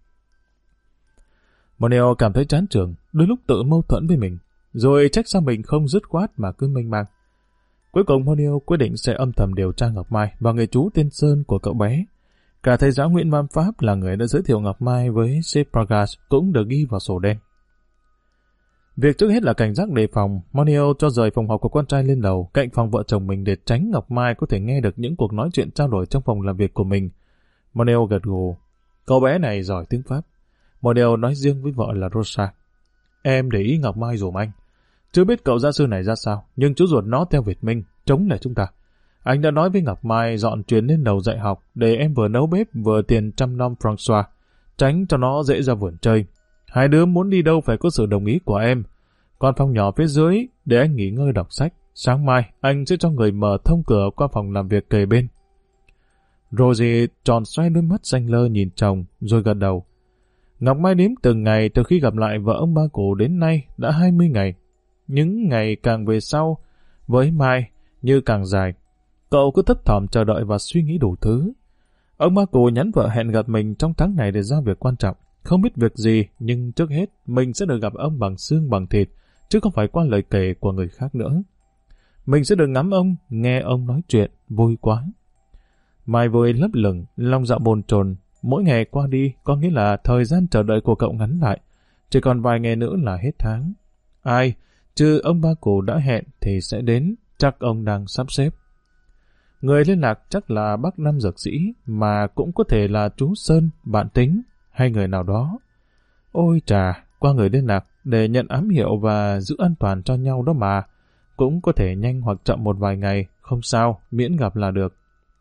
Monio cảm thấy chán chường, đôi lúc tự mâu thuẫn với mình, rồi trách sao mình không dứt khoát mà cứ mênh mang. Cuối cùng Monio quyết định sẽ âm thầm điều tra Ngọc Mai và người chú tên Sơn của cậu bé. Cả thầy giáo Nguyễn Văn Pháp là người đã giới thiệu Ngọc Mai với sếp Vargas cũng được ghi vào sổ đen. Việc trước hết là cảnh giác đề phòng, Monio cho rời phòng học của con trai lên lầu, cạnh phòng vợ chồng mình để tránh Ngọc Mai có thể nghe được những cuộc nói chuyện trao đổi trong phòng làm việc của mình. Monio gật gù. Cậu bé này giỏi tiếng Pháp. Monio nói riêng với vợ là Rosa. Em để ý Ngọc Mai dùm anh. Chưa biết cậu gia sư này ra sao, nhưng chú ruột nó theo Việt Minh, chống lại chúng ta. Anh đã nói với Ngọc Mai dọn chuyển lên lầu dạy học để em vừa nấu bếp vừa tiền chăm nom François, tránh cho nó dễ ra vườn chơi. Hai đứa muốn đi đâu phải có sự đồng ý của em. Còn phòng nhỏ phía dưới để anh nghỉ ngơi đọc sách. Sáng mai anh sẽ cho người mở thông cửa qua phòng làm việc kề bên. Rosie tròn xoay đôi mắt xanh lơ nhìn chồng rồi gật đầu. Ngọc Mai đếm từng ngày từ khi gặp lại vợ ông ba cụ đến nay đã hai mươi ngày. Những ngày càng về sau với Mai như càng dài. Cậu cứ thấp thỏm chờ đợi và suy nghĩ đủ thứ. Ông ba cụ nhắn vợ hẹn gặp mình trong tháng này để giao việc quan trọng. Không biết việc gì, nhưng trước hết mình sẽ được gặp ông bằng xương bằng thịt, chứ không phải qua lời kể của người khác nữa. Mình sẽ được ngắm ông, nghe ông nói chuyện, vui quá. Mai vui lấp lửng, lòng dạ bồn chồn. Mỗi ngày qua đi có nghĩa là thời gian chờ đợi của cậu ngắn lại. Chỉ còn vài ngày nữa là hết tháng. Ai, chứ ông ba cụ đã hẹn thì sẽ đến, chắc ông đang sắp xếp. Người liên lạc chắc là bác Năm dược sĩ, mà cũng có thể là chú Sơn, bạn Tính, hay người nào đó. Ôi chà, qua người liên lạc để nhận ám hiệu và giữ an toàn cho nhau đó mà. Cũng có thể nhanh hoặc chậm một vài ngày, không sao, miễn gặp là được.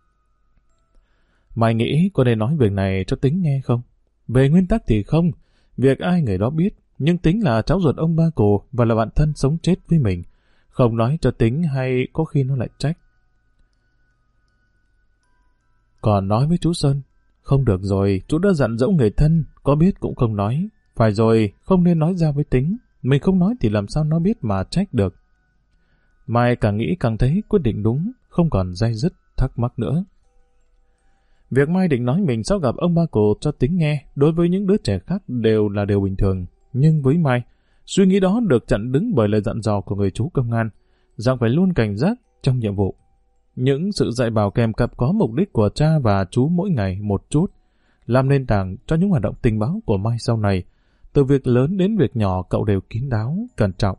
Mày nghĩ có nên nói việc này cho Tính nghe không? Về nguyên tắc thì không, việc ai người đó biết, nhưng Tính là cháu ruột ông ba cụ và là bạn thân sống chết với mình. Không nói cho Tính hay có khi nó lại trách. Còn nói với chú Sơn, không được rồi, chú đã dặn dỗ người thân, có biết cũng không nói. Phải rồi, không nên nói ra với Tính, mình không nói thì làm sao nó biết mà trách được. Mai càng nghĩ càng thấy quyết định đúng, không còn day dứt, thắc mắc nữa. Việc Mai định nói mình sau gặp ông ba cụ cho Tính nghe, đối với những đứa trẻ khác đều là điều bình thường. Nhưng với Mai, suy nghĩ đó được chặn đứng bởi lời dặn dò của người chú công an, rằng phải luôn cảnh giác trong nhiệm vụ. Những sự dạy bảo kèm cặp có mục đích của cha và chú mỗi ngày một chút, làm nền tảng cho những hoạt động tình báo của Mai sau này. Từ việc lớn đến việc nhỏ cậu đều kín đáo, cẩn trọng.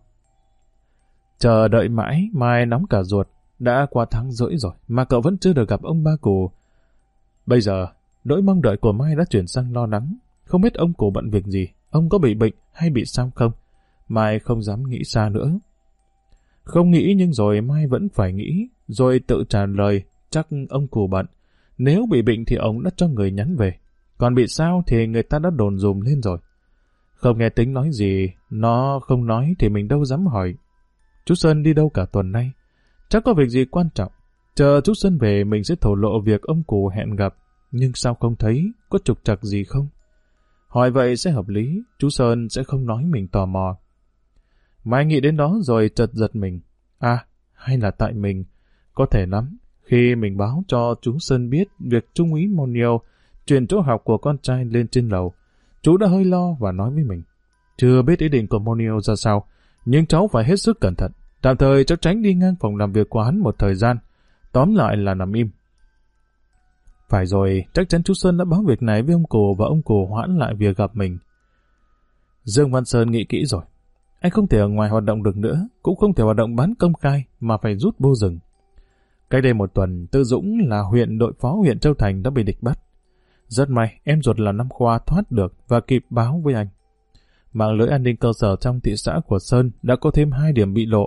Chờ đợi mãi, Mai nóng cả ruột. Đã qua tháng rưỡi rồi mà cậu vẫn chưa được gặp ông ba cụ. Bây giờ, nỗi mong đợi của Mai đã chuyển sang lo lắng. Không biết ông cụ bận việc gì, ông có bị bệnh hay bị sao không? Mai không dám nghĩ xa nữa. Không nghĩ nhưng rồi Mai vẫn phải nghĩ, rồi tự trả lời chắc ông cụ bận. Nếu bị bệnh thì ông đã cho người nhắn về. Còn bị sao thì người ta đã đồn dùm lên rồi. Không nghe Tính nói gì, nó không nói thì mình đâu dám hỏi. Chú Sơn đi đâu cả tuần nay? Chắc có việc gì quan trọng. Chờ chú Sơn về mình sẽ thổ lộ việc ông cụ hẹn gặp. Nhưng sao không thấy, có trục trặc gì không? Hỏi vậy sẽ hợp lý, chú Sơn sẽ không nói mình tò mò. Mai nghĩ đến đó rồi chợt giật mình. À, hay là tại mình? Có thể lắm. Khi mình báo cho chú Sơn biết việc Trung úy Monio chuyển chỗ học của con trai lên trên lầu, chú đã hơi lo và nói với mình. Chưa biết ý định của Monio ra sao, nhưng cháu phải hết sức cẩn thận. Tạm thời cháu tránh đi ngang phòng làm việc của hắn một thời gian. Tóm lại là nằm im. Phải rồi, chắc chắn chú Sơn đã báo việc này với ông cụ và ông cụ hoãn lại việc gặp mình. Dương Văn Sơn nghĩ kỹ rồi. Anh không thể ở ngoài hoạt động được nữa, cũng không thể hoạt động bán công khai mà phải rút vô rừng. Cách đây một tuần, Tư Dũng là huyện đội phó huyện Châu Thành đã bị địch bắt. Rất may, em ruột là Năm Khoa thoát được và kịp báo với anh. Mạng lưới an ninh cơ sở trong thị xã của Sơn đã có thêm hai điểm bị lộ.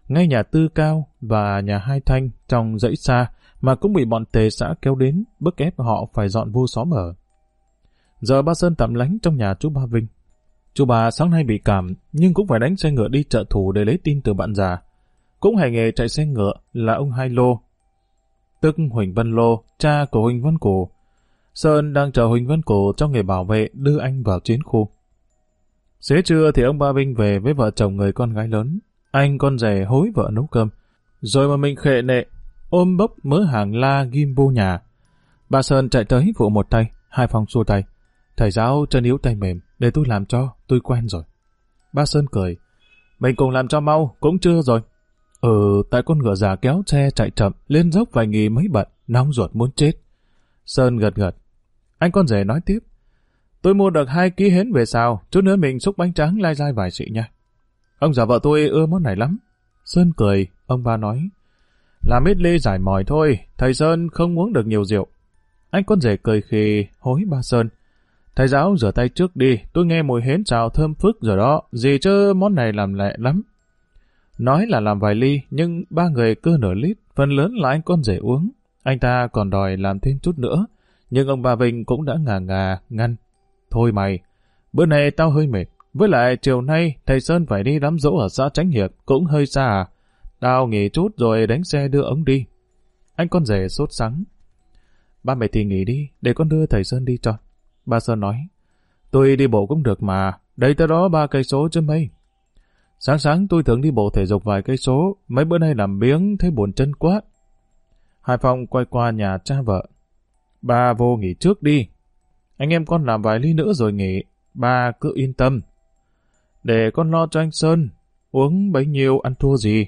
ngay nhà Tư Cao và nhà Hai Thanh trong dãy xa mà cũng bị bọn tề xã kéo đến, bức ép họ phải dọn vô xóm ở. Giờ ba Sơn tạm lánh trong nhà chú Ba Vinh. Chú Ba sáng nay bị cảm, nhưng cũng phải đánh xe ngựa đi trợ thủ để lấy tin từ bạn già. Cũng hành nghề chạy xe ngựa là ông Hai Lô, tức Huỳnh Văn Lô, cha của Huỳnh Văn Cổ. Sơn đang chờ Huỳnh Văn Cổ cho người bảo vệ đưa anh vào chiến khu. Xế trưa thì ông Ba Vinh về với vợ chồng người con gái lớn. Anh con rể hối vợ nấu cơm, rồi mà mình khệ nệ, ôm bốc mớ hàng la ghim vô nhà. Bà Sơn chạy tới phụ một tay, Hai Phong xua tay. Thầy giáo chân yếu tay mềm, để tôi làm cho, tôi quen rồi. Ba Sơn cười. Mình cùng làm cho mau, cũng chưa rồi. Ừ, tại con ngựa già kéo xe chạy chậm, lên dốc vài nghỉ mấy bận, nóng ruột muốn chết. Sơn gật gật. Anh con rể nói tiếp. Tôi mua được hai ký hến về xào, chút nữa mình xúc bánh tráng lai dai vài xị nha. Ông già vợ tôi ưa món này lắm. Sơn cười, ông ba nói. Làm ít ly giải mỏi thôi, thầy Sơn không uống được nhiều rượu. Anh con rể cười khì, hối ba Sơn. Thầy giáo rửa tay trước đi, tôi nghe mùi hến xào thơm phức rồi đó, gì chứ món này làm lẹ lắm. Nói là làm vài ly, nhưng ba người cơ nửa lít, phần lớn là anh con rể uống. Anh ta còn đòi làm thêm chút nữa, nhưng ông bà Vinh cũng đã ngà ngà, ngăn. Thôi mày, bữa nay tao hơi mệt, với lại chiều nay thầy Sơn phải đi đám dỗ ở xã Chánh Hiệp, cũng hơi xa à. Tao nghỉ chút rồi đánh xe đưa ông đi. Anh con rể sốt sắng. Ba mẹ thì nghỉ đi, để con đưa thầy Sơn đi cho. Ba Sơn nói, tôi đi bộ cũng được mà, đây tới đó ba cây số chứ mấy. Sáng sáng tôi thường đi bộ thể dục vài cây số, mấy bữa nay làm biếng thấy buồn chân quá. Hai Phong quay qua nhà cha vợ. Ba vô nghỉ trước đi. Anh em con làm vài ly nữa rồi nghỉ, ba cứ yên tâm. Để con lo cho anh Sơn, uống bấy nhiêu ăn thua gì.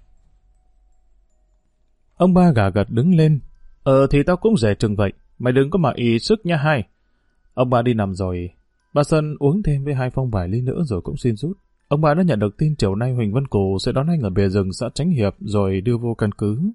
Ông ba gà gật đứng lên. Ờ thì tao cũng dè chừng vậy, mày đừng có mà ý sức nha hai. Ông ba đi nằm rồi. Ba Sơn uống thêm với Hai Phong vài ly nữa rồi cũng xin rút. Ông ba đã nhận được tin chiều nay Huỳnh Văn Cổ sẽ đón anh ở bìa rừng xã Chánh Hiệp rồi đưa vô căn cứ.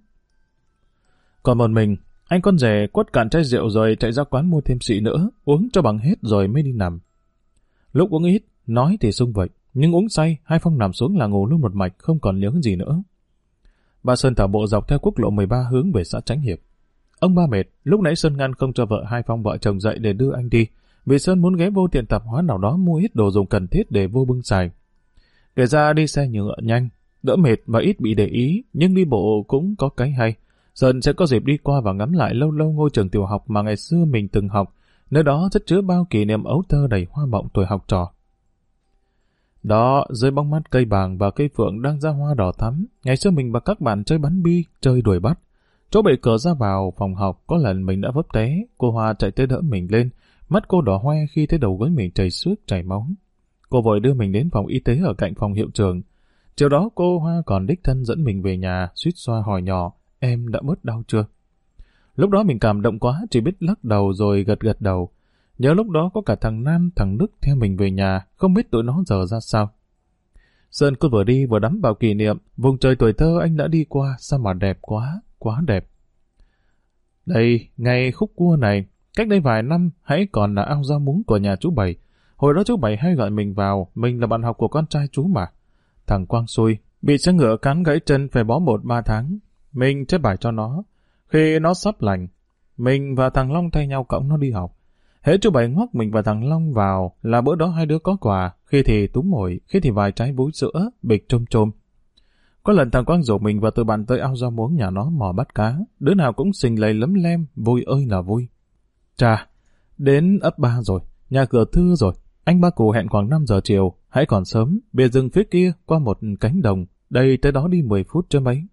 Còn một mình, anh con rể quất cạn chai rượu rồi chạy ra quán mua thêm xị nữa, uống cho bằng hết rồi mới đi nằm. Lúc uống ít, nói thì sung vậy, nhưng uống say, Hai Phong nằm xuống là ngủ luôn một mạch, không còn nhớ gì nữa. Ba Sơn thả bộ dọc theo quốc lộ mười ba hướng về xã Chánh Hiệp. Ông ba mệt, lúc nãy Sơn ngăn không cho vợ Hai Phong vợ chồng dậy để đưa anh đi, vì Sơn muốn ghé vô tiệm tạp hóa nào đó mua ít đồ dùng cần thiết để vô bưng xài. Kể ra đi xe nhựa nhanh, đỡ mệt và ít bị để ý, nhưng đi bộ cũng có cái hay. Sơn sẽ có dịp đi qua và ngắm lại lâu lâu ngôi trường tiểu học mà ngày xưa mình từng học, nơi đó chất chứa bao kỷ niệm ấu thơ đầy hoa mộng tuổi học trò. Đó, dưới bóng mát cây bàng và cây phượng đang ra hoa đỏ thắm, ngày xưa mình và các bạn chơi bắn bi, chơi đuổi bắt. Chỗ bệ cửa ra vào phòng học, có lần mình đã vấp té, cô Hoa chạy tới đỡ mình lên, mắt cô đỏ hoe khi thấy đầu gối mình chảy xước chảy máu. Cô vội đưa mình đến phòng y tế ở cạnh phòng hiệu trưởng. Chiều đó cô Hoa còn đích thân dẫn mình về nhà, suýt xoa hỏi nhỏ, em đã bớt đau chưa? Lúc đó mình cảm động quá, chỉ biết lắc đầu rồi gật gật đầu. Nhớ lúc đó có cả thằng Nam, thằng Đức theo mình về nhà, không biết tụi nó giờ ra sao. Sơn cứ vừa đi vừa đắm vào kỷ niệm, vùng trời tuổi thơ anh đã đi qua, sao mà đẹp quá, quá đẹp. Đây, ngày khúc cua này, cách đây vài năm, hãy còn là ao rau muống của nhà chú Bảy. Hồi đó chú Bảy hay gọi mình vào, mình là bạn học của con trai chú mà. Thằng Quang xui, bị xe ngựa cán gãy chân phải bó một ba tháng. Mình chép bài cho nó. Khi nó sắp lành, mình và thằng Long thay nhau cõng nó đi học. Hễ chú Bảy ngoắc mình và thằng Long vào là bữa đó hai đứa có quà, khi thì túm mồi, khi thì vài trái vúi sữa, bịch trôm trôm. Có lần thằng Quang rủ mình và tụi bạn tới ao rau muống nhà nó mò bắt cá, đứa nào cũng xình lầy lấm lem, vui ơi là vui. Chà, đến ấp ba rồi, nhà cửa thưa rồi, anh ba cụ hẹn khoảng năm giờ chiều, hãy còn sớm, bìa rừng phía kia qua một cánh đồng, đây tới đó đi mười phút chứ mấy.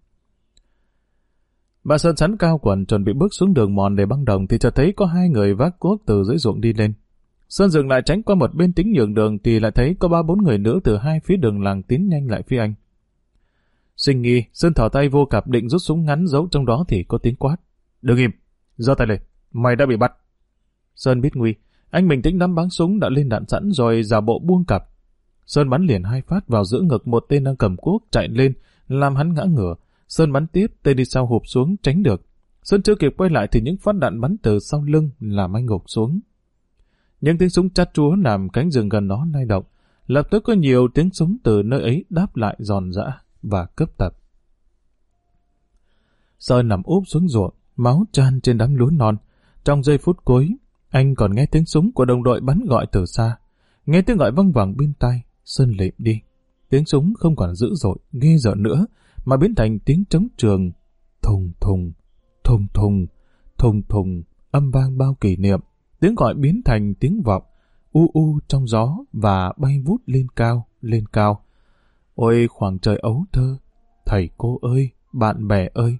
Bà Sơn sắn cao quần chuẩn bị bước xuống đường mòn để băng đồng thì chợt thấy có hai người vác cuốc từ dưới ruộng đi lên. Sơn dừng lại tránh qua một bên tính nhường đường thì lại thấy có ba bốn người nữa từ hai phía đường làng tiến nhanh lại phía anh. Sinh nghi, Sơn thỏ tay vô cặp định rút súng ngắn giấu trong đó thì có tiếng quát. Đừng im, giơ tay lên, mày đã bị bắt. Sơn biết nguy, anh bình tĩnh nắm bắn súng đã lên đạn sẵn rồi giả bộ buông cặp. Sơn bắn liền hai phát vào giữa ngực một tên đang cầm cuốc chạy lên, làm hắn ngã ngửa. Sơn bắn tiếp, tên đi sau hụp xuống tránh được. Sơn chưa kịp quay lại thì những phát đạn bắn từ sau lưng làm anh gục xuống. Những tiếng súng chát chúa làm cánh rừng gần đó lay động. Lập tức có nhiều tiếng súng từ nơi ấy đáp lại giòn giã và cấp tập. Sơn nằm úp xuống ruộng, máu tràn trên đám lúa non. Trong giây phút cuối, anh còn nghe tiếng súng của đồng đội bắn gọi từ xa. Nghe tiếng gọi văng vẳng bên tai, Sơn lịm đi. Tiếng súng không còn dữ dội, ghê rợn nữa, mà biến thành tiếng trống trường. Thùng thùng, thùng thùng, thùng thùng, âm vang bao kỷ niệm. Tiếng gọi biến thành tiếng vọng, u u trong gió và bay vút lên cao, lên cao. Ôi khoảng trời ấu thơ, thầy cô ơi, bạn bè ơi.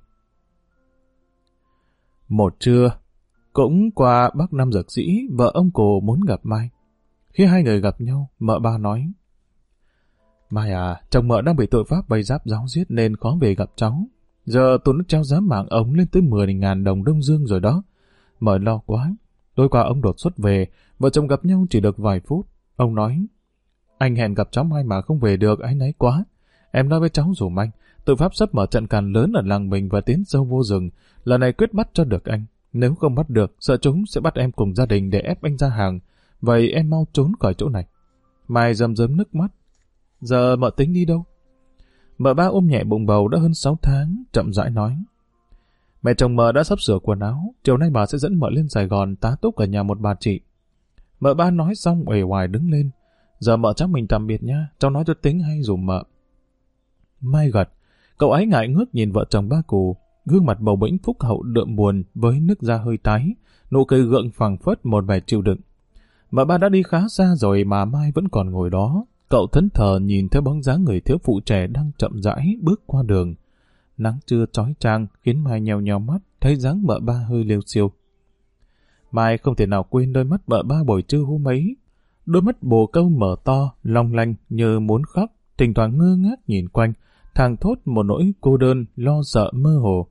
Một trưa, cũng qua bác Năm Dược Sĩ, vợ ông Cồ muốn gặp Mai. Khi hai người gặp nhau, mợ ba nói: Mai à, chồng mợ đang bị tội pháp vây giáp giáo giết nên khó về gặp cháu. Giờ tụi nó treo giá mạng ông lên tới mười nghìn đồng Đông Dương rồi đó. Mợ lo quá. Tối qua ông đột xuất về, vợ chồng gặp nhau chỉ được vài phút. Ông nói: Anh hẹn gặp cháu Mai mà không về được, áy náy quá. Em nói với cháu dùm anh, tội pháp sắp mở trận càn lớn ở làng mình và tiến sâu vô rừng. Lần này quyết bắt cho được anh. Nếu không bắt được, sợ chúng sẽ bắt em cùng gia đình để ép anh ra hàng. Vậy em mau trốn khỏi chỗ này. Mai rơm rớm nước mắt. Giờ mợ tính đi đâu? Mợ ba ôm nhẹ bụng bầu đã hơn sáu tháng, chậm rãi nói: Mẹ chồng mợ đã sắp sửa quần áo, chiều nay bà sẽ dẫn mợ lên Sài Gòn tá túc ở nhà một bà chị. Mợ ba nói xong uể oải đứng lên. Giờ mợ cháu mình tạm biệt nha, cháu nói cho tính hay dùm mợ. Mai gật, cậu ấy ngại ngước nhìn vợ chồng ba Cù, gương mặt bầu bĩnh phúc hậu đượm buồn với nước da hơi tái, nụ cười gượng phẳng phất một vẻ chịu đựng. Mợ ba đã đi khá xa rồi mà Mai vẫn còn ngồi đó. Cậu thẫn thờ nhìn theo bóng dáng người thiếu phụ trẻ đang chậm rãi bước qua đường. Nắng trưa chói chang khiến Mai nheo nheo mắt, thấy dáng mợ ba hơi liêu xiêu. Mai không thể nào quên đôi mắt mợ ba buổi trưa hôm ấy. Đôi mắt bồ câu mở to, long lanh như muốn khóc, thỉnh thoảng ngơ ngác nhìn quanh, thàng thốt một nỗi cô đơn, lo sợ mơ hồ.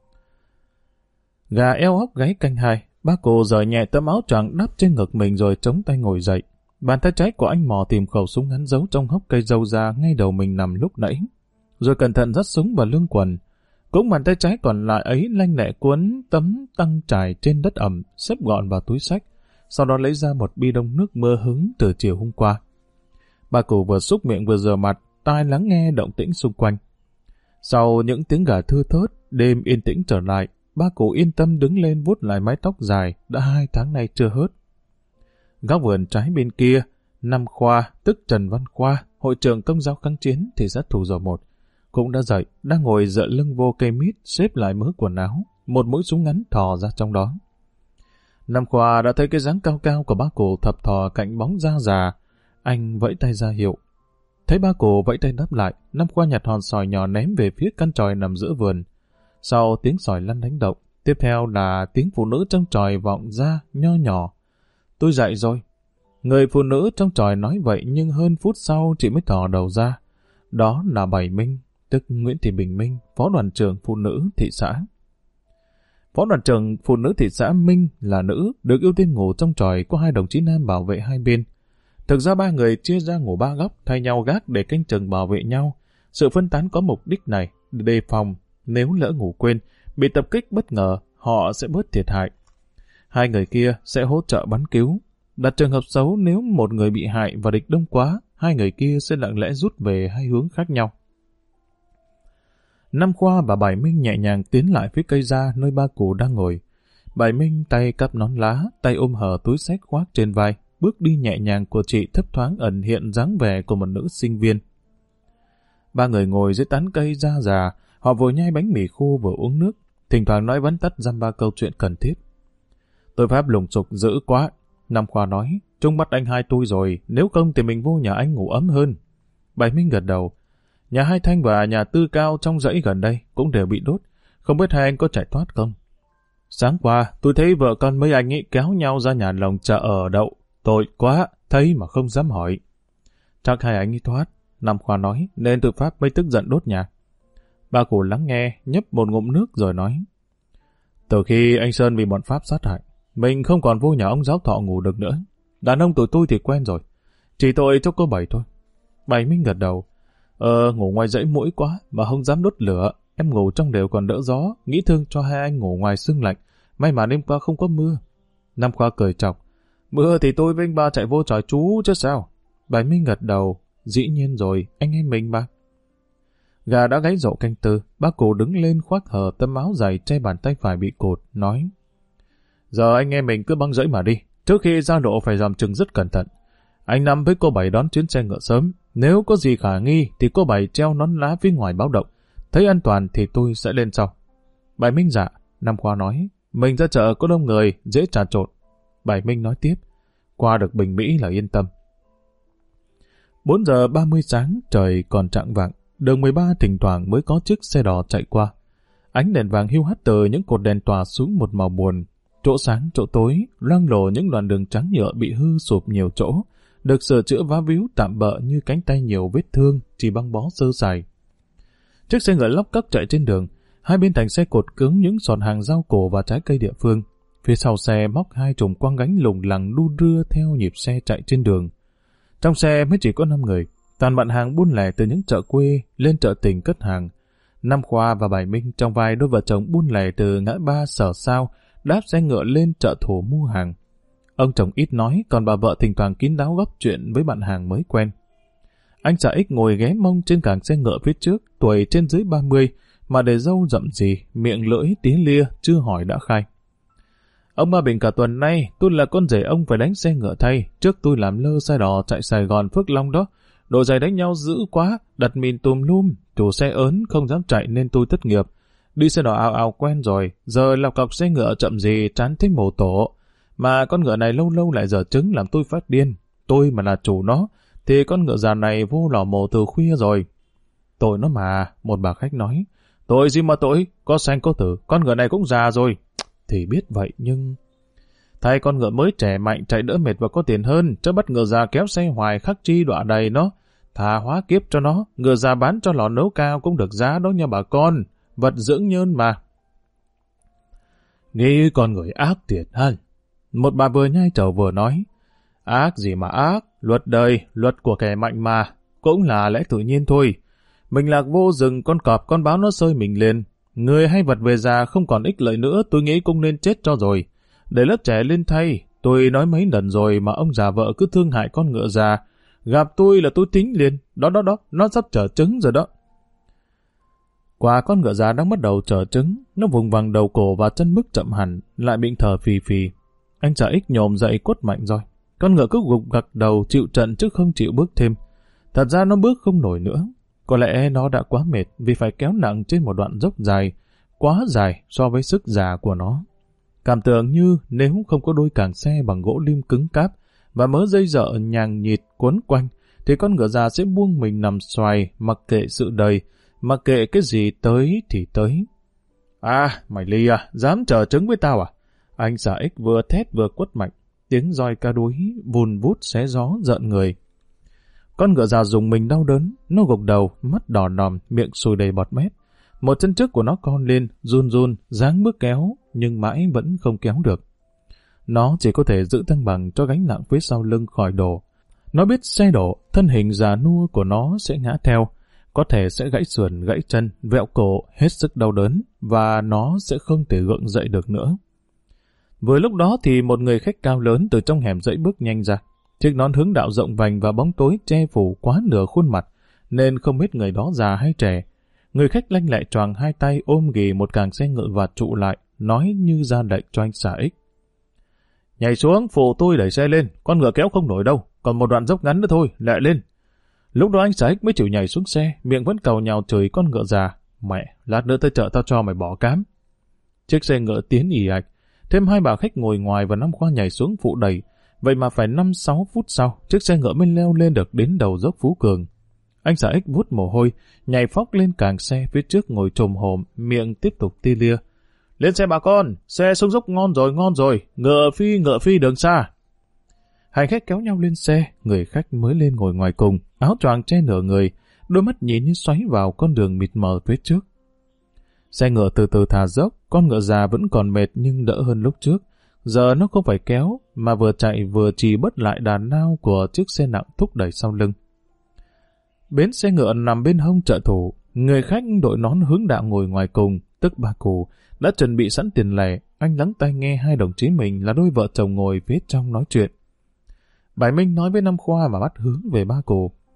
Gà eo óc gáy canh hai, bác Cô rời nhẹ tấm áo choàng đắp trên ngực mình rồi chống tay ngồi dậy. Bàn tay trái của anh mò tìm khẩu súng ngắn giấu trong hốc cây dâu ra ngay đầu mình nằm lúc nãy, rồi cẩn thận dắt súng vào lưng quần. Cũng bàn tay trái còn lại ấy lanh lẹ cuốn tấm tăng trải trên đất ẩm, xếp gọn vào túi xách, sau đó lấy ra một bi đông nước mưa hứng từ chiều hôm qua. Bà Cụ vừa xúc miệng vừa rửa mặt, tai lắng nghe động tĩnh xung quanh. Sau những tiếng gà thưa thớt, đêm yên tĩnh trở lại, bà Cụ yên tâm đứng lên vuốt lại mái tóc dài đã hai tháng nay chưa hớt. Góc vườn trái bên kia, Năm Khoa, tức Trần Văn Khoa, hội trưởng công giáo kháng chiến thị xã Thủ Dầu Một, cũng đã dậy, đang ngồi dựa lưng vô cây mít xếp lại mớ quần áo, một mũi súng ngắn thò ra trong đó. Năm Khoa đã thấy cái dáng cao cao của bác Cụ thập thò cạnh bóng da già, anh vẫy tay ra hiệu. Thấy ba Cụ vẫy tay đáp lại, Năm Khoa nhặt hòn sỏi nhỏ ném về phía căn chòi nằm giữa vườn. Sau tiếng sỏi lăn đánh động, tiếp theo là tiếng phụ nữ trong chòi vọng ra nho nhỏ: Tôi dậy rồi. Người phụ nữ trong chòi nói vậy nhưng hơn phút sau chị mới thò đầu ra. Đó là Bảy Minh, tức Nguyễn Thị Bình Minh, phó đoàn trưởng phụ nữ thị xã. Phó đoàn trưởng phụ nữ thị xã Minh là nữ, được ưu tiên ngủ trong chòi, có hai đồng chí nam bảo vệ hai bên. Thực ra ba người chia ra ngủ ba góc, thay nhau gác để canh chừng bảo vệ nhau. Sự phân tán có mục đích này để đề phòng, nếu lỡ ngủ quên, bị tập kích bất ngờ, họ sẽ bớt thiệt hại. Hai người kia sẽ hỗ trợ bắn cứu. Đặt trường hợp xấu, nếu một người bị hại và địch đông quá, hai người kia sẽ lặng lẽ rút về hai hướng khác nhau. Năm Khoa và Bảy Minh nhẹ nhàng tiến lại phía cây ra nơi ba Cụ đang ngồi. Bảy Minh tay cắp nón lá, tay ôm hở túi xách khoác trên vai, bước đi nhẹ nhàng của chị thấp thoáng ẩn hiện dáng vẻ của một nữ sinh viên. Ba người ngồi dưới tán cây da già, họ vừa nhai bánh mì khô vừa uống nước, thỉnh thoảng nói vắn tắt dăm ba câu chuyện cần thiết. Tội pháp lùng sục dữ quá, Năm Khoa nói, chúng bắt anh hai tôi rồi, nếu không thì mình vô nhà anh ngủ ấm hơn. Bảy Minh gật đầu. Nhà hai Thanh và nhà Tư Cao trong dãy gần đây cũng đều bị đốt, không biết hai anh có chạy thoát không? Sáng qua, tôi thấy vợ con mấy anh ấy kéo nhau ra nhà lồng chợ ở đậu. Tội quá, thấy mà không dám hỏi. Chắc hai anh ấy thoát, Năm Khoa nói, nên tự pháp mới tức giận đốt nhà. Ba Cụ lắng nghe, nhấp một ngụm nước rồi nói. Từ khi anh Sơn bị bọn Pháp sát hại, mình không còn vô nhà ông giáo thọ ngủ được nữa. Đàn ông tụi tôi thì quen rồi, chỉ tội cho cô Bảy thôi. Bảy Minh gật đầu. Ờ, ngủ ngoài dãy mũi quá, mà không dám đốt lửa. Em ngủ trong đều còn đỡ gió, nghĩ thương cho hai anh ngủ ngoài sương lạnh. May mà đêm qua không có mưa. Năm Khoa cười chọc. Mưa thì tôi với anh ba chạy vô tròi chú chứ sao. Bảy Minh gật đầu. Dĩ nhiên rồi, anh em mình mà. Gà đã gáy rộ canh tư, bác cụ đứng lên khoác hở tấm áo dày che bàn tay phải bị cột, nói: Giờ anh em mình cứ băng rẫy mà đi, trước khi ra lộ phải dòm chừng rất cẩn thận. Anh Năm với cô Bảy đón chuyến xe ngựa sớm, nếu có gì khả nghi thì cô Bảy treo nón lá phía ngoài báo động, thấy an toàn thì tôi sẽ lên sau. Bảy Minh dạ. Năm Khoa nói: Mình ra chợ có đông người, dễ trà trộn. Bảy Minh nói tiếp: Qua được Bình Mỹ là yên tâm. bốn giờ ba mươi sáng, trời còn chạng vạng, đường mười ba thỉnh thoảng mới có chiếc xe đỏ chạy qua. Ánh đèn vàng hiu hắt từ những cột đèn tỏa xuống một màu buồn. Chỗ sáng chỗ tối, loang lổ những đoạn đường trắng nhựa bị hư sụp nhiều chỗ, được sửa chữa vá víu tạm bợ như cánh tay nhiều vết thương, chỉ băng bó sơ sài. Chiếc xe ngựa lóc cóc chạy trên đường, hai bên thành xe cột cứng những sọt hàng rau cổ và trái cây địa phương. Phía sau xe móc hai chùm quang gánh lùng lẳng đu đưa theo nhịp xe chạy trên đường. Trong xe mới chỉ có năm người, toàn bạn hàng buôn lẻ từ những chợ quê lên chợ tỉnh cất hàng. Năm Khoa và Bảy Minh trong vai đôi vợ chồng buôn lẻ từ ngã ba Sở Sao đáp xe ngựa lên chợ thổ mua hàng. Ông chồng ít nói, còn bà vợ thỉnh thoảng kín đáo góp chuyện với bạn hàng mới quen. Anh xã Ích ngồi ghé mông trên càng xe ngựa phía trước, tuổi trên dưới ba mươi, mà để râu rậm gì, miệng lưỡi tía lia, chưa hỏi đã khai. Ông Ba Bình cả tuần nay, tôi là con rể ông phải đánh xe ngựa thay, trước tôi làm lơ xe đỏ chạy Sài Gòn Phước Long đó. Đội giày đánh nhau dữ quá, đặt mìn tùm lum, chủ xe ớn không dám chạy nên tôi thất nghiệp. Đi xe đỏ ào ào quen rồi, giờ lọc cọc xe ngựa chậm gì chán thích mổ tổ. Mà con ngựa này lâu lâu lại dở trứng làm tôi phát điên. Tôi mà là chủ nó, thì con ngựa già này vô lò mổ từ khuya rồi. Tội nó mà, một bà khách nói. Tội gì mà tội, có sanh có tử, con ngựa này cũng già rồi. Thì biết vậy nhưng... Thay con ngựa mới trẻ mạnh chạy đỡ mệt và có tiền hơn, chứ bắt ngựa già kéo xe hoài khắc chi đọa đầy nó. Thà hóa kiếp cho nó, ngựa già bán cho lò nấu cao cũng được giá đó nha bà con. Vật dưỡng nhơn mà. Nghĩ con người ác thiệt ha. Một bà vừa nhai trầu vừa nói. Ác gì mà ác, luật đời, luật của kẻ mạnh mà, cũng là lẽ tự nhiên thôi. Mình lạc vô rừng, con cọp con báo nó sơi mình liền. Người hay vật về già không còn ích lợi nữa, tôi nghĩ cũng nên chết cho rồi. Để lớp trẻ lên thay, tôi nói mấy lần rồi mà ông già vợ cứ thương hại con ngựa già. Gặp tôi là tôi tính liền, đó đó đó, nó sắp chở trứng rồi đó. Quả con ngựa già đang bắt đầu chở trứng, nó vùng vằng đầu cổ và chân mức chậm hẳn, lại bị thở phì phì. Anh xã Ích nhổm dậy quất mạnh rồi. Con ngựa cứ gục gặc đầu chịu trận chứ không chịu bước thêm. Thật ra nó bước không nổi nữa. Có lẽ nó đã quá mệt vì phải kéo nặng trên một đoạn dốc dài, quá dài so với sức già của nó. Cảm tưởng như nếu không có đôi càng xe bằng gỗ lim cứng cáp và mớ dây dợ nhàng nhịt quấn quanh, thì con ngựa già sẽ buông mình nằm xoài mặc kệ sự đời, mặc kệ cái gì tới thì tới. À, mày Ly à, dám chờ trứng với tao à? Anh xã Ích vừa thét vừa quất mạnh, tiếng roi ca đuối vùn vút xé gió rợn người. Con ngựa già dùng mình đau đớn, nó gục đầu, mắt đỏ nòm, miệng sùi đầy bọt mép. Một chân trước của nó cong lên, run run, dáng bước kéo, nhưng mãi vẫn không kéo được. Nó chỉ có thể giữ thăng bằng cho gánh nặng phía sau lưng khỏi đổ. Nó biết xe đổ, thân hình già nua của nó sẽ ngã theo, có thể sẽ gãy sườn, gãy chân, vẹo cổ, hết sức đau đớn, và nó sẽ không thể gượng dậy được nữa. Vừa lúc đó thì một người khách cao lớn từ trong hẻm dãy bước nhanh ra. Chiếc nón hướng đạo rộng vành và bóng tối che phủ quá nửa khuôn mặt, nên không biết người đó già hay trẻ. Người khách lanh lẹ choàng hai tay ôm ghì một càng xe ngựa và trụ lại, nói như ra lệnh cho anh xã Ích. Nhảy xuống, phụ tôi đẩy xe lên, con ngựa kéo không nổi đâu, còn một đoạn dốc ngắn nữa thôi, lẹ lên. Lúc đó anh xã Ích mới chịu nhảy xuống xe, miệng vẫn càu nhào chửi con ngựa già. Mẹ, lát nữa tới chợ tao cho mày bỏ cám. Chiếc xe ngựa tiến ì ạch, thêm hai bà khách ngồi ngoài và Năm Khoa nhảy xuống phụ đẩy. Vậy mà phải năm sáu phút sau, chiếc xe ngựa mới leo lên được đến đầu dốc Phú Cường. Anh xã Ích vuốt mồ hôi, nhảy phóc lên càng xe phía trước ngồi trồm hổm, miệng tiếp tục ti lia. Lên xe bà con, xe xuống dốc ngon rồi, ngon rồi, ngựa phi, ngựa phi đường xa. Hành khách kéo nhau lên xe, người khách mới lên ngồi ngoài cùng, áo choàng che nửa người, đôi mắt nhìn như xoáy vào con đường mịt mờ phía trước. Xe ngựa từ từ thả dốc, con ngựa già vẫn còn mệt nhưng đỡ hơn lúc trước. Giờ nó không phải kéo, mà vừa chạy vừa trì bớt lại đàn nao của chiếc xe nặng thúc đẩy sau lưng. Bến xe ngựa nằm bên hông trợ thủ, người khách đội nón hướng đạo ngồi ngoài cùng, tức ba cụ, đã chuẩn bị sẵn tiền lẻ. Anh lắng tai nghe hai đồng chí mình là đôi vợ chồng ngồi phía trong nói chuyện. Bảy Minh nói với Năm Khoa và bắt hướng về ba cụ.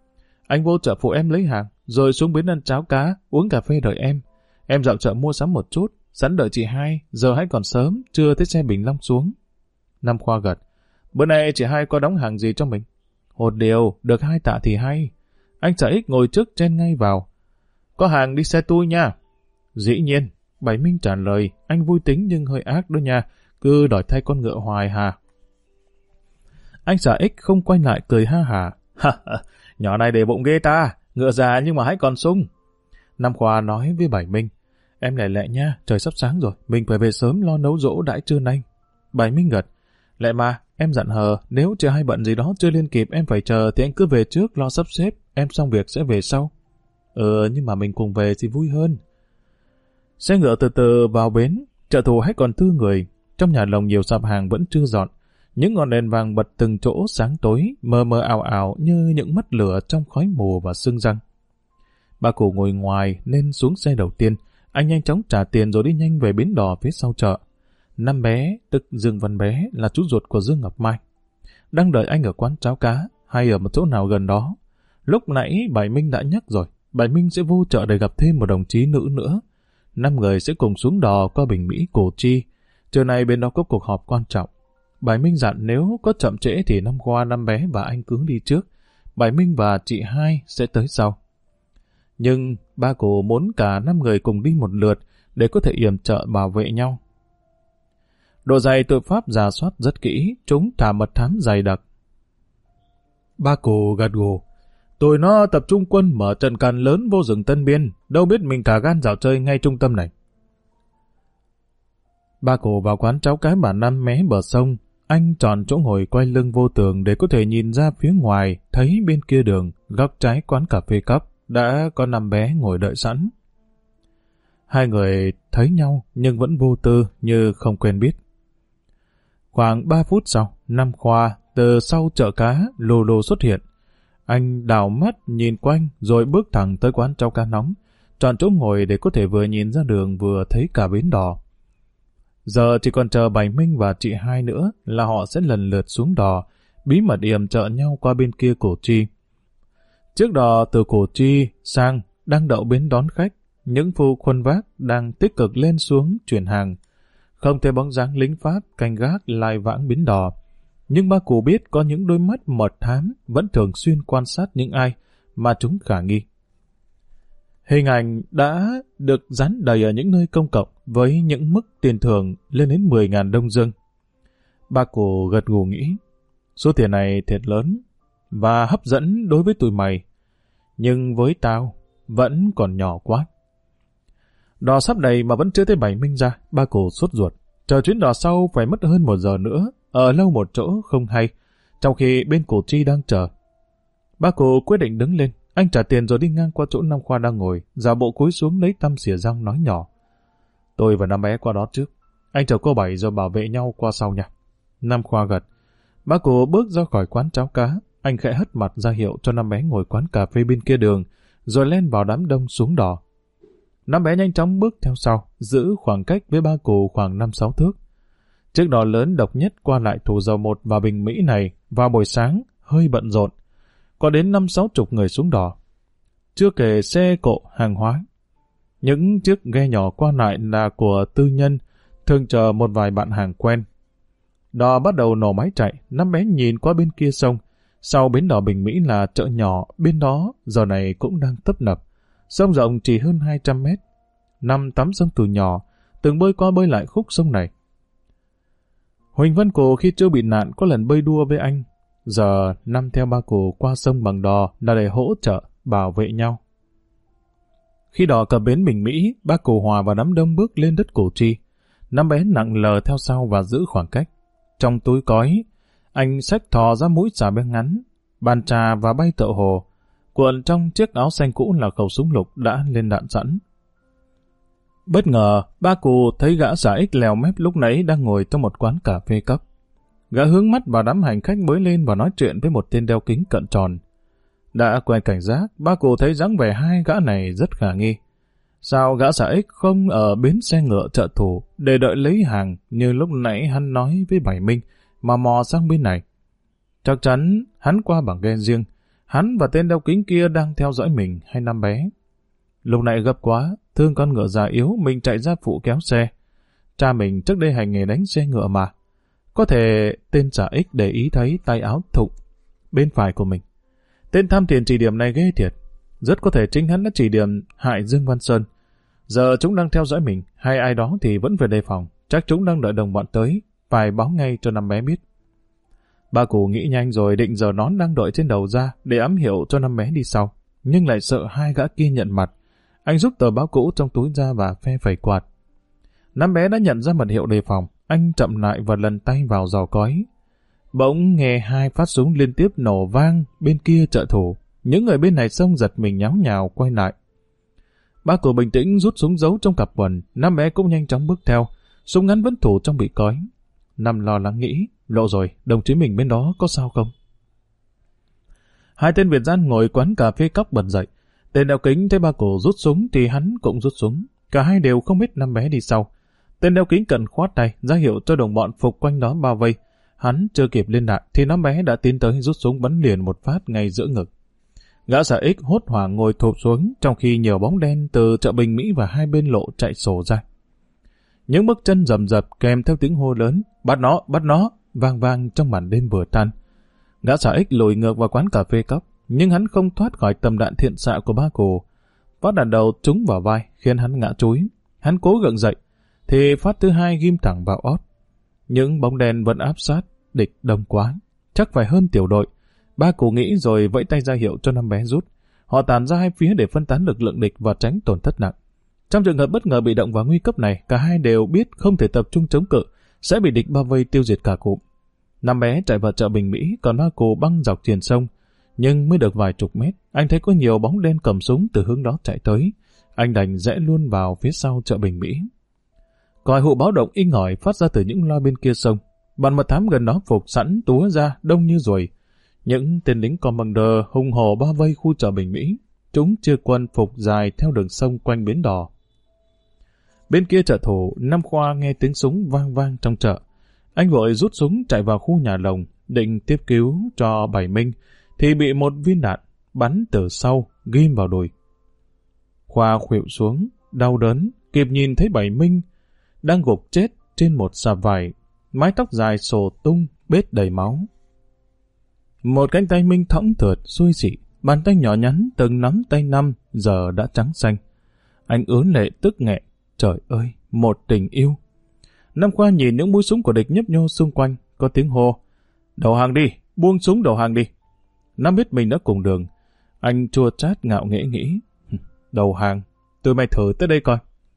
Anh vô chợ phụ em lấy hàng, rồi xuống bến ăn cháo cá, uống cà phê đợi em. Em dạo chợ mua sắm một chút, sẵn đợi chị hai, giờ hãy còn sớm, chưa thấy xe Bình Long xuống. Nam Khoa gật. Bữa nay chị hai có đóng hàng gì cho mình? Một điều, được hai tạ thì hay. Anh Xã Ích ngồi trước chen ngay vào. Có hàng đi xe tui nha. Dĩ nhiên, Bảy Minh trả lời, anh vui tính nhưng hơi ác đó nha, cứ đòi thay con ngựa hoài hà. Anh Xã Ích không quay lại cười ha hả. Nhỏ này để bụng ghê ta, ngựa già nhưng mà hãy còn sung. Nam Khoa nói với Bảy Minh, em lẹ lẹ nha, trời sắp sáng rồi, mình phải về sớm lo nấu dỗ đãi trưa nay. Bảy Minh gật, lẹ mà, em dặn hờ, nếu chưa hay bận gì đó chưa lên kịp em phải chờ thì anh cứ về trước lo sắp xếp, em xong việc sẽ về sau. Ừ, nhưng mà mình cùng về thì vui hơn. Xe ngựa từ từ vào bến, chợ thủ hay còn tư người, trong nhà lồng nhiều sạp hàng vẫn chưa dọn. Những ngọn đèn vàng bật từng chỗ sáng tối, mờ mờ ảo ảo như những mắt lửa trong khói mù và sương răng. Ba cụ ngồi ngoài nên xuống xe đầu tiên, anh nhanh chóng trả tiền rồi đi nhanh về bến đò phía sau chợ. Năm bé, tức Dương Văn Bé, là chú ruột của Dương Ngọc Mai, đang đợi anh ở quán cháo cá hay ở một chỗ nào gần đó. Lúc nãy Bảy Minh đã nhắc rồi, Bảy Minh sẽ vô chợ để gặp thêm một đồng chí nữ nữa. Năm người sẽ cùng xuống đò qua Bình Mỹ Củ Chi. Trưa nay bên đó có cuộc họp quan trọng. Bảy Minh dặn nếu có chậm trễ thì Năm Khoa, Năm Bé và anh cứ đi trước. Bảy Minh và chị hai sẽ tới sau. Nhưng ba cụ muốn cả năm người cùng đi một lượt để có thể yểm trợ bảo vệ nhau. Độ dày tội pháp rà soát rất kỹ, chúng thả mật thám dày đặc. Ba cụ gật gù. Tụi nó tập trung quân mở trận càn lớn vô rừng Tân Biên, đâu biết mình cả gan dạo chơi ngay trung tâm này. Ba cụ vào quán cháo cái bà Năm mé bờ sông, anh chọn chỗ ngồi quay lưng vô tường để có thể nhìn ra phía ngoài, thấy bên kia đường, góc trái quán cà phê cốc, đã có Năm Bé ngồi đợi sẵn. Hai người thấy nhau nhưng vẫn vô tư như không quen biết. Khoảng ba phút sau, Năm Khoa từ sau chợ cá lù lù xuất hiện. Anh đảo mắt nhìn quanh rồi bước thẳng tới quán cháo cá nóng, chọn chỗ ngồi để có thể vừa nhìn ra đường vừa thấy cả bến đò. Giờ chỉ còn chờ Bảy Minh và chị hai nữa là họ sẽ lần lượt xuống đò, bí mật yểm trợ nhau qua bên kia Củ Chi. Chiếc đò từ Củ Chi sang đang đậu bến đón khách, những phu khuân vác đang tích cực lên xuống chuyển hàng. Không thấy bóng dáng lính Pháp canh gác lai vãng bến đò. Nhưng ba cụ biết có những đôi mắt mật thám vẫn thường xuyên quan sát những ai mà chúng khả nghi. Hình ảnh đã được dán đầy ở những nơi công cộng với những mức tiền thưởng lên đến mười nghìn đồng dương. Ba cụ gật gù nghĩ, số tiền này thiệt lớn và hấp dẫn đối với tụi mày, nhưng với tao vẫn còn nhỏ quá. Đò sắp đầy mà vẫn chưa thấy Bảy Minh ra, ba cụ sốt ruột. Chờ chuyến đò sau phải mất hơn một giờ nữa, ở lâu một chỗ không hay, trong khi bên Củ Chi đang chờ. Ba cụ quyết định đứng lên, anh trả tiền rồi đi ngang qua chỗ Năm Khoa đang ngồi, giả bộ cúi xuống lấy tăm xỉa răng nói nhỏ. Tôi và Năm Bé qua đó trước, anh chờ cô Bảy rồi bảo vệ nhau qua sau nha. Năm Khoa gật. Ba cụ bước ra khỏi quán cháo cá, anh khẽ hất mặt ra hiệu cho Năm Bé ngồi quán cà phê bên kia đường, rồi len vào đám đông xuống đò. Năm Bé nhanh chóng bước theo sau, giữ khoảng cách với ba cụ khoảng năm sáu thước. Chiếc đò lớn độc nhất qua lại Thủ Dầu Một và Bình Mỹ này vào buổi sáng hơi bận rộn. Có đến năm sáu chục người xuống đò. Chưa kể xe cộ, hàng hóa. Những chiếc ghe nhỏ qua lại là của tư nhân, thường chờ một vài bạn hàng quen. Đò bắt đầu nổ máy chạy, Năm Bé nhìn qua bên kia sông. Sau bến đò Bình Mỹ là chợ nhỏ, bên đó giờ này cũng đang tấp nập. Sông rộng chỉ hơn hai trăm mét. Năm tắm sông từ nhỏ, từng bơi qua bơi lại khúc sông này. Huỳnh Văn Cổ khi chưa bị nạn có lần bơi đua với anh. Giờ Năm theo ba cụ qua sông bằng đò là để hỗ trợ, bảo vệ nhau. Khi đò cập bến Bình Mỹ, ba cụ hòa và đám đông bước lên đất Củ Chi. Năm Bé nặng lờ theo sau và giữ khoảng cách. Trong túi cói, anh xách thò ra mũi xà beng ngắn, bàn trà và bay tợ hồ. Cuộn trong chiếc áo xanh cũ là khẩu súng lục đã lên đạn sẵn. Bất ngờ, ba cụ thấy gã Xã Ích lèo mép lúc nãy đang ngồi trong một quán cà phê cốc. Gã hướng mắt vào đám hành khách mới lên và nói chuyện với một tên đeo kính cận tròn. Đã quen cảnh giác, ba cụ thấy dáng vẻ hai gã này rất khả nghi. Sao gã Xã Ích không ở bến xe ngựa chợ Thủ để đợi lấy hàng như lúc nãy hắn nói với Bảy Minh mà mò sang bên này? Chắc chắn hắn qua bằng ghe riêng, Hắn và tên đeo kính kia đang theo dõi mình hay năm bé. Lúc này gấp quá, thương con ngựa già yếu, mình chạy ra phụ kéo xe. Cha mình trước đây hành nghề đánh xe ngựa mà. Có thể tên giả ích để ý thấy tay áo thụng bên phải của mình. Tên tham tiền chỉ điểm này ghê thiệt. Rất có thể chính hắn đã chỉ điểm hại Dương Văn Sơn. Giờ chúng đang theo dõi mình, hay ai đó thì vẫn phải đề phòng. Chắc chúng đang đợi đồng bọn tới, phải báo ngay cho năm bé biết. Ba cụ nghĩ nhanh rồi định giờ nón đang đội trên đầu ra để ám hiệu cho năm bé đi sau. Nhưng lại sợ hai gã kia nhận mặt. Anh rút tờ báo cũ trong túi ra và phe phẩy quạt. Năm bé đã nhận ra mật hiệu đề phòng. Anh chậm lại và lần tay vào giò cói. Bỗng nghe hai phát súng liên tiếp nổ vang bên kia trợ thủ. Những người bên này xông giật mình nháo nhào quay lại. Ba cụ bình tĩnh rút súng giấu trong cặp quần. Năm bé cũng nhanh chóng bước theo. Súng ngắn vẫn thủ trong bị cói. Năm lo lắng nghĩ, lộ rồi, đồng chí mình bên đó có sao không? Hai tên Việt gian ngồi quán cà phê cóc bật dậy. Tên đeo kính thấy ba cụ rút súng thì hắn cũng rút súng. Cả hai đều không biết năm bé đi sau. Tên đeo kính cận khoát tay, ra hiệu cho đồng bọn phục quanh đó bao vây. Hắn chưa kịp liên lạc thì năm bé đã tiến tới rút súng bắn liền một phát ngay giữa ngực. Gã xà ích hốt hoảng ngồi thụp xuống, trong khi nhiều bóng đen từ chợ Bình Mỹ và hai bên lộ chạy sổ ra. Những bước chân rầm rập kèm theo tiếng hô lớn, bắt nó, bắt nó, vang vang trong màn đêm vừa tan. Gã xà ích lùi ngược vào quán cà phê cóc, nhưng hắn không thoát khỏi tầm đạn thiện xạ của ba cụ. Phát đạn đầu trúng vào vai khiến hắn ngã chúi. Hắn cố gượng dậy, thì phát thứ hai ghim thẳng vào ót. Những bóng đen vẫn áp sát, địch đông quá, chắc phải hơn tiểu đội. Ba cụ nghĩ rồi vẫy tay ra hiệu cho năm bé rút. Họ tản ra hai phía để phân tán lực lượng địch và tránh tổn thất nặng. Trong trường hợp bất ngờ bị động và nguy cấp này, cả hai đều biết không thể tập trung chống cự, sẽ bị địch bao vây tiêu diệt cả cụm. Năm bé chạy vào chợ Bình Mỹ, còn ba cụ băng dọc triền sông. Nhưng mới được vài chục mét, anh thấy có nhiều bóng đen cầm súng từ hướng đó chạy tới. Anh đành rẽ luôn vào phía sau chợ Bình Mỹ. Còi hụ báo động inh ỏi phát ra từ những loa bên kia sông. Bọn mật thám gần đó phục sẵn túa ra đông như ruồi. Những tên lính commander hùng hổ bao vây khu chợ Bình Mỹ. Chúng chia quân phục dài theo đường sông quanh bến đò. Bên kia chợ thủ, Năm Khoa nghe tiếng súng vang vang trong chợ. Anh vội rút súng chạy vào khu nhà lồng, định tiếp cứu cho Bảy Minh, thì bị một viên đạn bắn từ sau, ghim vào đùi. Khoa khuỵu xuống, đau đớn, kịp nhìn thấy Bảy Minh đang gục chết trên một sạp vải, mái tóc dài xồ tung, bết đầy máu. Một cánh tay Minh thõng thượt, xuôi xị, bàn tay nhỏ nhắn từng nắm tay Năm giờ đã trắng xanh. Anh ướn lệ tức nghẹn, trời ơi, một tình yêu. Năm Khoa nhìn những mũi súng của địch nhấp nhô xung quanh, có tiếng hô, đầu hàng đi, buông súng đầu hàng đi. Năm biết mình đã cùng đường, anh chua chát ngạo nghễ nghĩ, đầu hàng, tụi mày thử tới đây coi.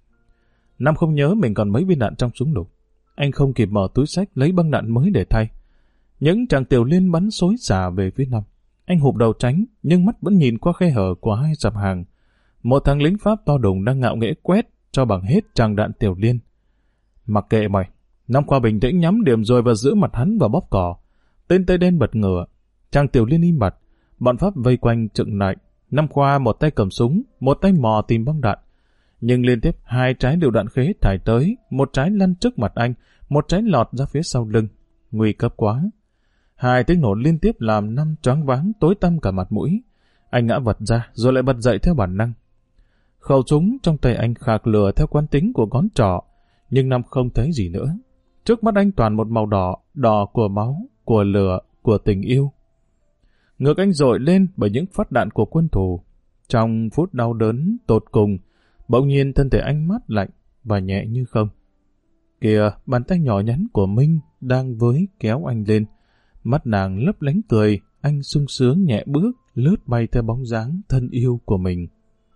Năm không nhớ mình còn mấy viên đạn trong súng lục. Anh không kịp mở túi xách lấy băng đạn mới để thay. Những chàng tiểu liên bắn xối xả về phía Năm. Anh hụp đầu tránh, nhưng mắt vẫn nhìn qua khe hở của hai sạp hàng. Một thằng lính Pháp to đùng đang ngạo nghễ quét cho bằng hết tràng đạn tiểu liên. Mặc kệ mày. Năm Khoa bình tĩnh nhắm điểm rồi vào giữa mặt hắn và bóp cò. Tên Tây đen bật ngửa. Chàng tiểu liên im bặt. Bọn Pháp vây quanh chựng lại. Năm Khoa một tay cầm súng, một tay mò tìm băng đạn. Nhưng liên tiếp hai trái lựu đạn khế thải tới, một trái lăn trước mặt anh, một trái lọt ra phía sau lưng. Nguy cấp quá. Hai tiếng nổ liên tiếp làm Năm choáng váng tối tăm cả mặt mũi. Anh ngã vật ra rồi lại bật dậy theo bản năng. Khẩu súng trong tay anh khạc lửa theo quán tính của ngón trỏ, nhưng Năm không thấy gì nữa. Trước mắt anh toàn một màu đỏ, đỏ của máu, của lửa, của tình yêu. Ngực anh dội lên bởi những phát đạn của quân thù. Trong phút đau đớn tột cùng, bỗng nhiên thân thể anh mát lạnh và nhẹ như không. Kìa, bàn tay nhỏ nhắn của Minh đang với kéo anh lên. Mắt nàng lấp lánh cười, anh sung sướng nhẹ bước, lướt bay theo bóng dáng thân yêu của mình.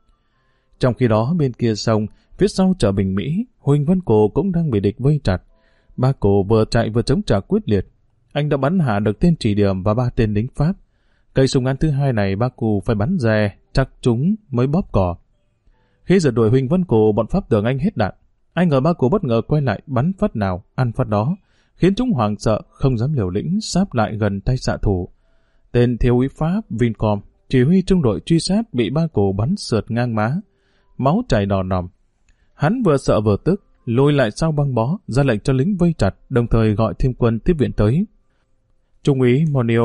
Trong khi đó bên kia sông, phía sau chợ Bình Mỹ, Huỳnh Văn Cổ cũng đang bị địch vây chặt. Ba Cổ vừa chạy vừa chống trả quyết liệt. Anh đã bắn hạ được tên chỉ điểm và ba tên lính Pháp. Cây súng ngắn thứ hai này ba Cổ phải bắn dè, chắc chúng mới bóp cò. Khi giật đuổi Huỳnh Văn Cổ, bọn Pháp tưởng anh hết đạn. Anh ngờ ba Cổ bất ngờ quay lại bắn phát nào, ăn phát đó, khiến chúng hoảng sợ, không dám liều lĩnh sáp lại gần tay xạ thủ. Tên thiếu úy Pháp Vincom, chỉ huy trung đội truy sát, bị ba Cổ bắn sượt ngang má, máu chảy đỏ nòm. Hắn vừa sợ vừa tức, lùi lại sau băng bó, ra lệnh cho lính vây chặt, đồng thời gọi thêm quân tiếp viện tới. Trung úy Monio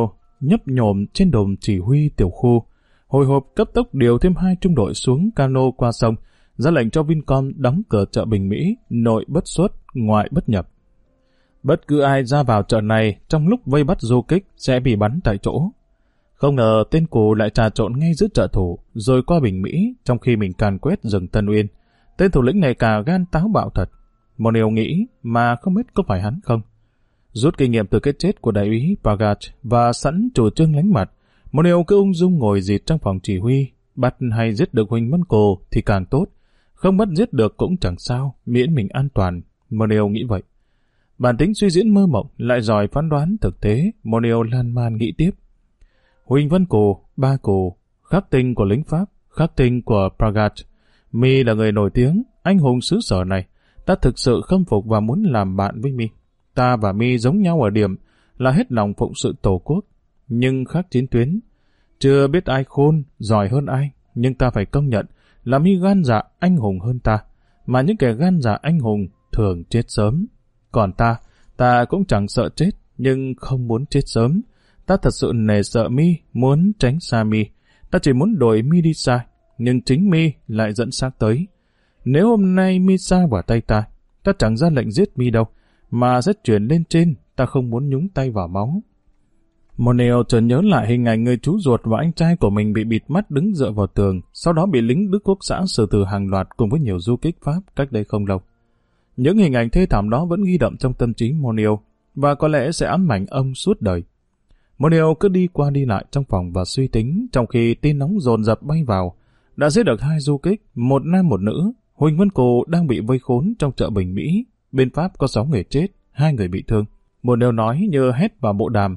nhấp nhổm trên đồn chỉ huy tiểu khu. Hồi hộp cấp tốc điều thêm hai trung đội xuống cano qua sông, ra lệnh cho Vincom đóng cửa chợ Bình Mỹ, nội bất xuất, ngoại bất nhập. Bất cứ ai ra vào chợ này trong lúc vây bắt du kích sẽ bị bắn tại chỗ. Không ngờ tên cù lại trà trộn ngay giữa chợ thủ, rồi qua Bình Mỹ trong khi mình càn quét rừng Tân Uyên. Tên thủ lĩnh này cả gan táo bạo thật. Một điều nghĩ mà không biết có phải hắn không. Rút kinh nghiệm từ cái chết của đại úy Pagat và sẵn chủ trương lánh mặt, một điều cứ ung dung ngồi dịt trong phòng chỉ huy, bắt hay giết được Huỳnh Văn Cồ thì càng tốt, không bắt giết được cũng chẳng sao, miễn mình an toàn. Một điều nghĩ vậy. Bản tính suy diễn mơ mộng lại giỏi phán đoán thực tế, một điều lan man nghĩ tiếp. Huỳnh Văn Cồ, ba Cồ, khắc tinh của lính Pháp, khắc tinh của Pagat. Mi là người nổi tiếng, anh hùng xứ sở này. Ta thực sự khâm phục và muốn làm bạn với Mi. Ta và Mi giống nhau ở điểm là hết lòng phụng sự tổ quốc, nhưng khác chiến tuyến. Chưa biết ai khôn, giỏi hơn ai, nhưng ta phải công nhận là Mi gan dạ anh hùng hơn ta, mà những kẻ gan dạ anh hùng thường chết sớm. Còn ta, ta cũng chẳng sợ chết, nhưng không muốn chết sớm. Ta thật sự nể sợ Mi, muốn tránh xa Mi. Ta chỉ muốn đuổi Mi đi xa, nhưng chính Mi lại dẫn xác tới. Nếu hôm nay Mi sa vào tay ta, ta chẳng ra lệnh giết Mi đâu, mà sẽ chuyển lên trên, ta không muốn nhúng tay vào máu. Moneo chợt nhớ lại hình ảnh người chú ruột và anh trai của mình bị bịt mắt đứng dựa vào tường, sau đó bị lính Đức Quốc xã xử tử hàng loạt cùng với nhiều du kích Pháp cách đây không lâu. Những hình ảnh thê thảm đó vẫn ghi đậm trong tâm trí Moneo, và có lẽ sẽ ám ảnh ông suốt đời. Moneo cứ đi qua đi lại trong phòng và suy tính, trong khi tin nóng dồn dập bay vào. Đã giết được hai du kích, một nam một nữ. Huỳnh Văn Cồ đang bị vây khốn trong chợ Bình Mỹ. Bên Pháp có sáu người chết, hai người bị thương. Moneo nói như hét vào bộ đàm.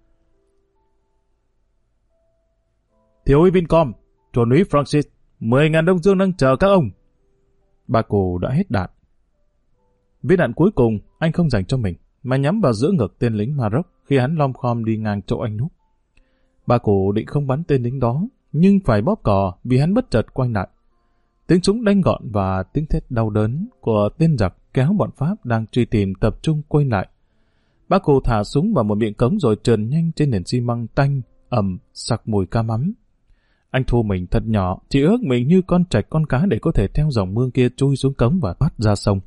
Thiếu úy Vincom, chuẩn úy Francis, mười ngàn Đông Dương đang chờ các ông. Bà Cồ đã hết đạn. Viên đạn cuối cùng anh không dành cho mình, mà nhắm vào giữa ngực tên lính Maroc khi hắn lom khom đi ngang chỗ anh núp. Bà Cồ định không bắn tên lính đó, nhưng phải bóp cò vì hắn bất chợt quay lại. Tiếng súng đanh gọn và tiếng thét đau đớn của tên giặc kéo bọn Pháp đang truy tìm tập trung quay lại. Bà Cồ thả súng vào một miệng cống rồi trườn nhanh trên nền xi măng tanh, ẩm, sặc mùi ca mắm. Anh thu mình thật nhỏ, chỉ ước mình như con trạch con cá để có thể theo dòng mương kia chui xuống cống và thoát ra sông.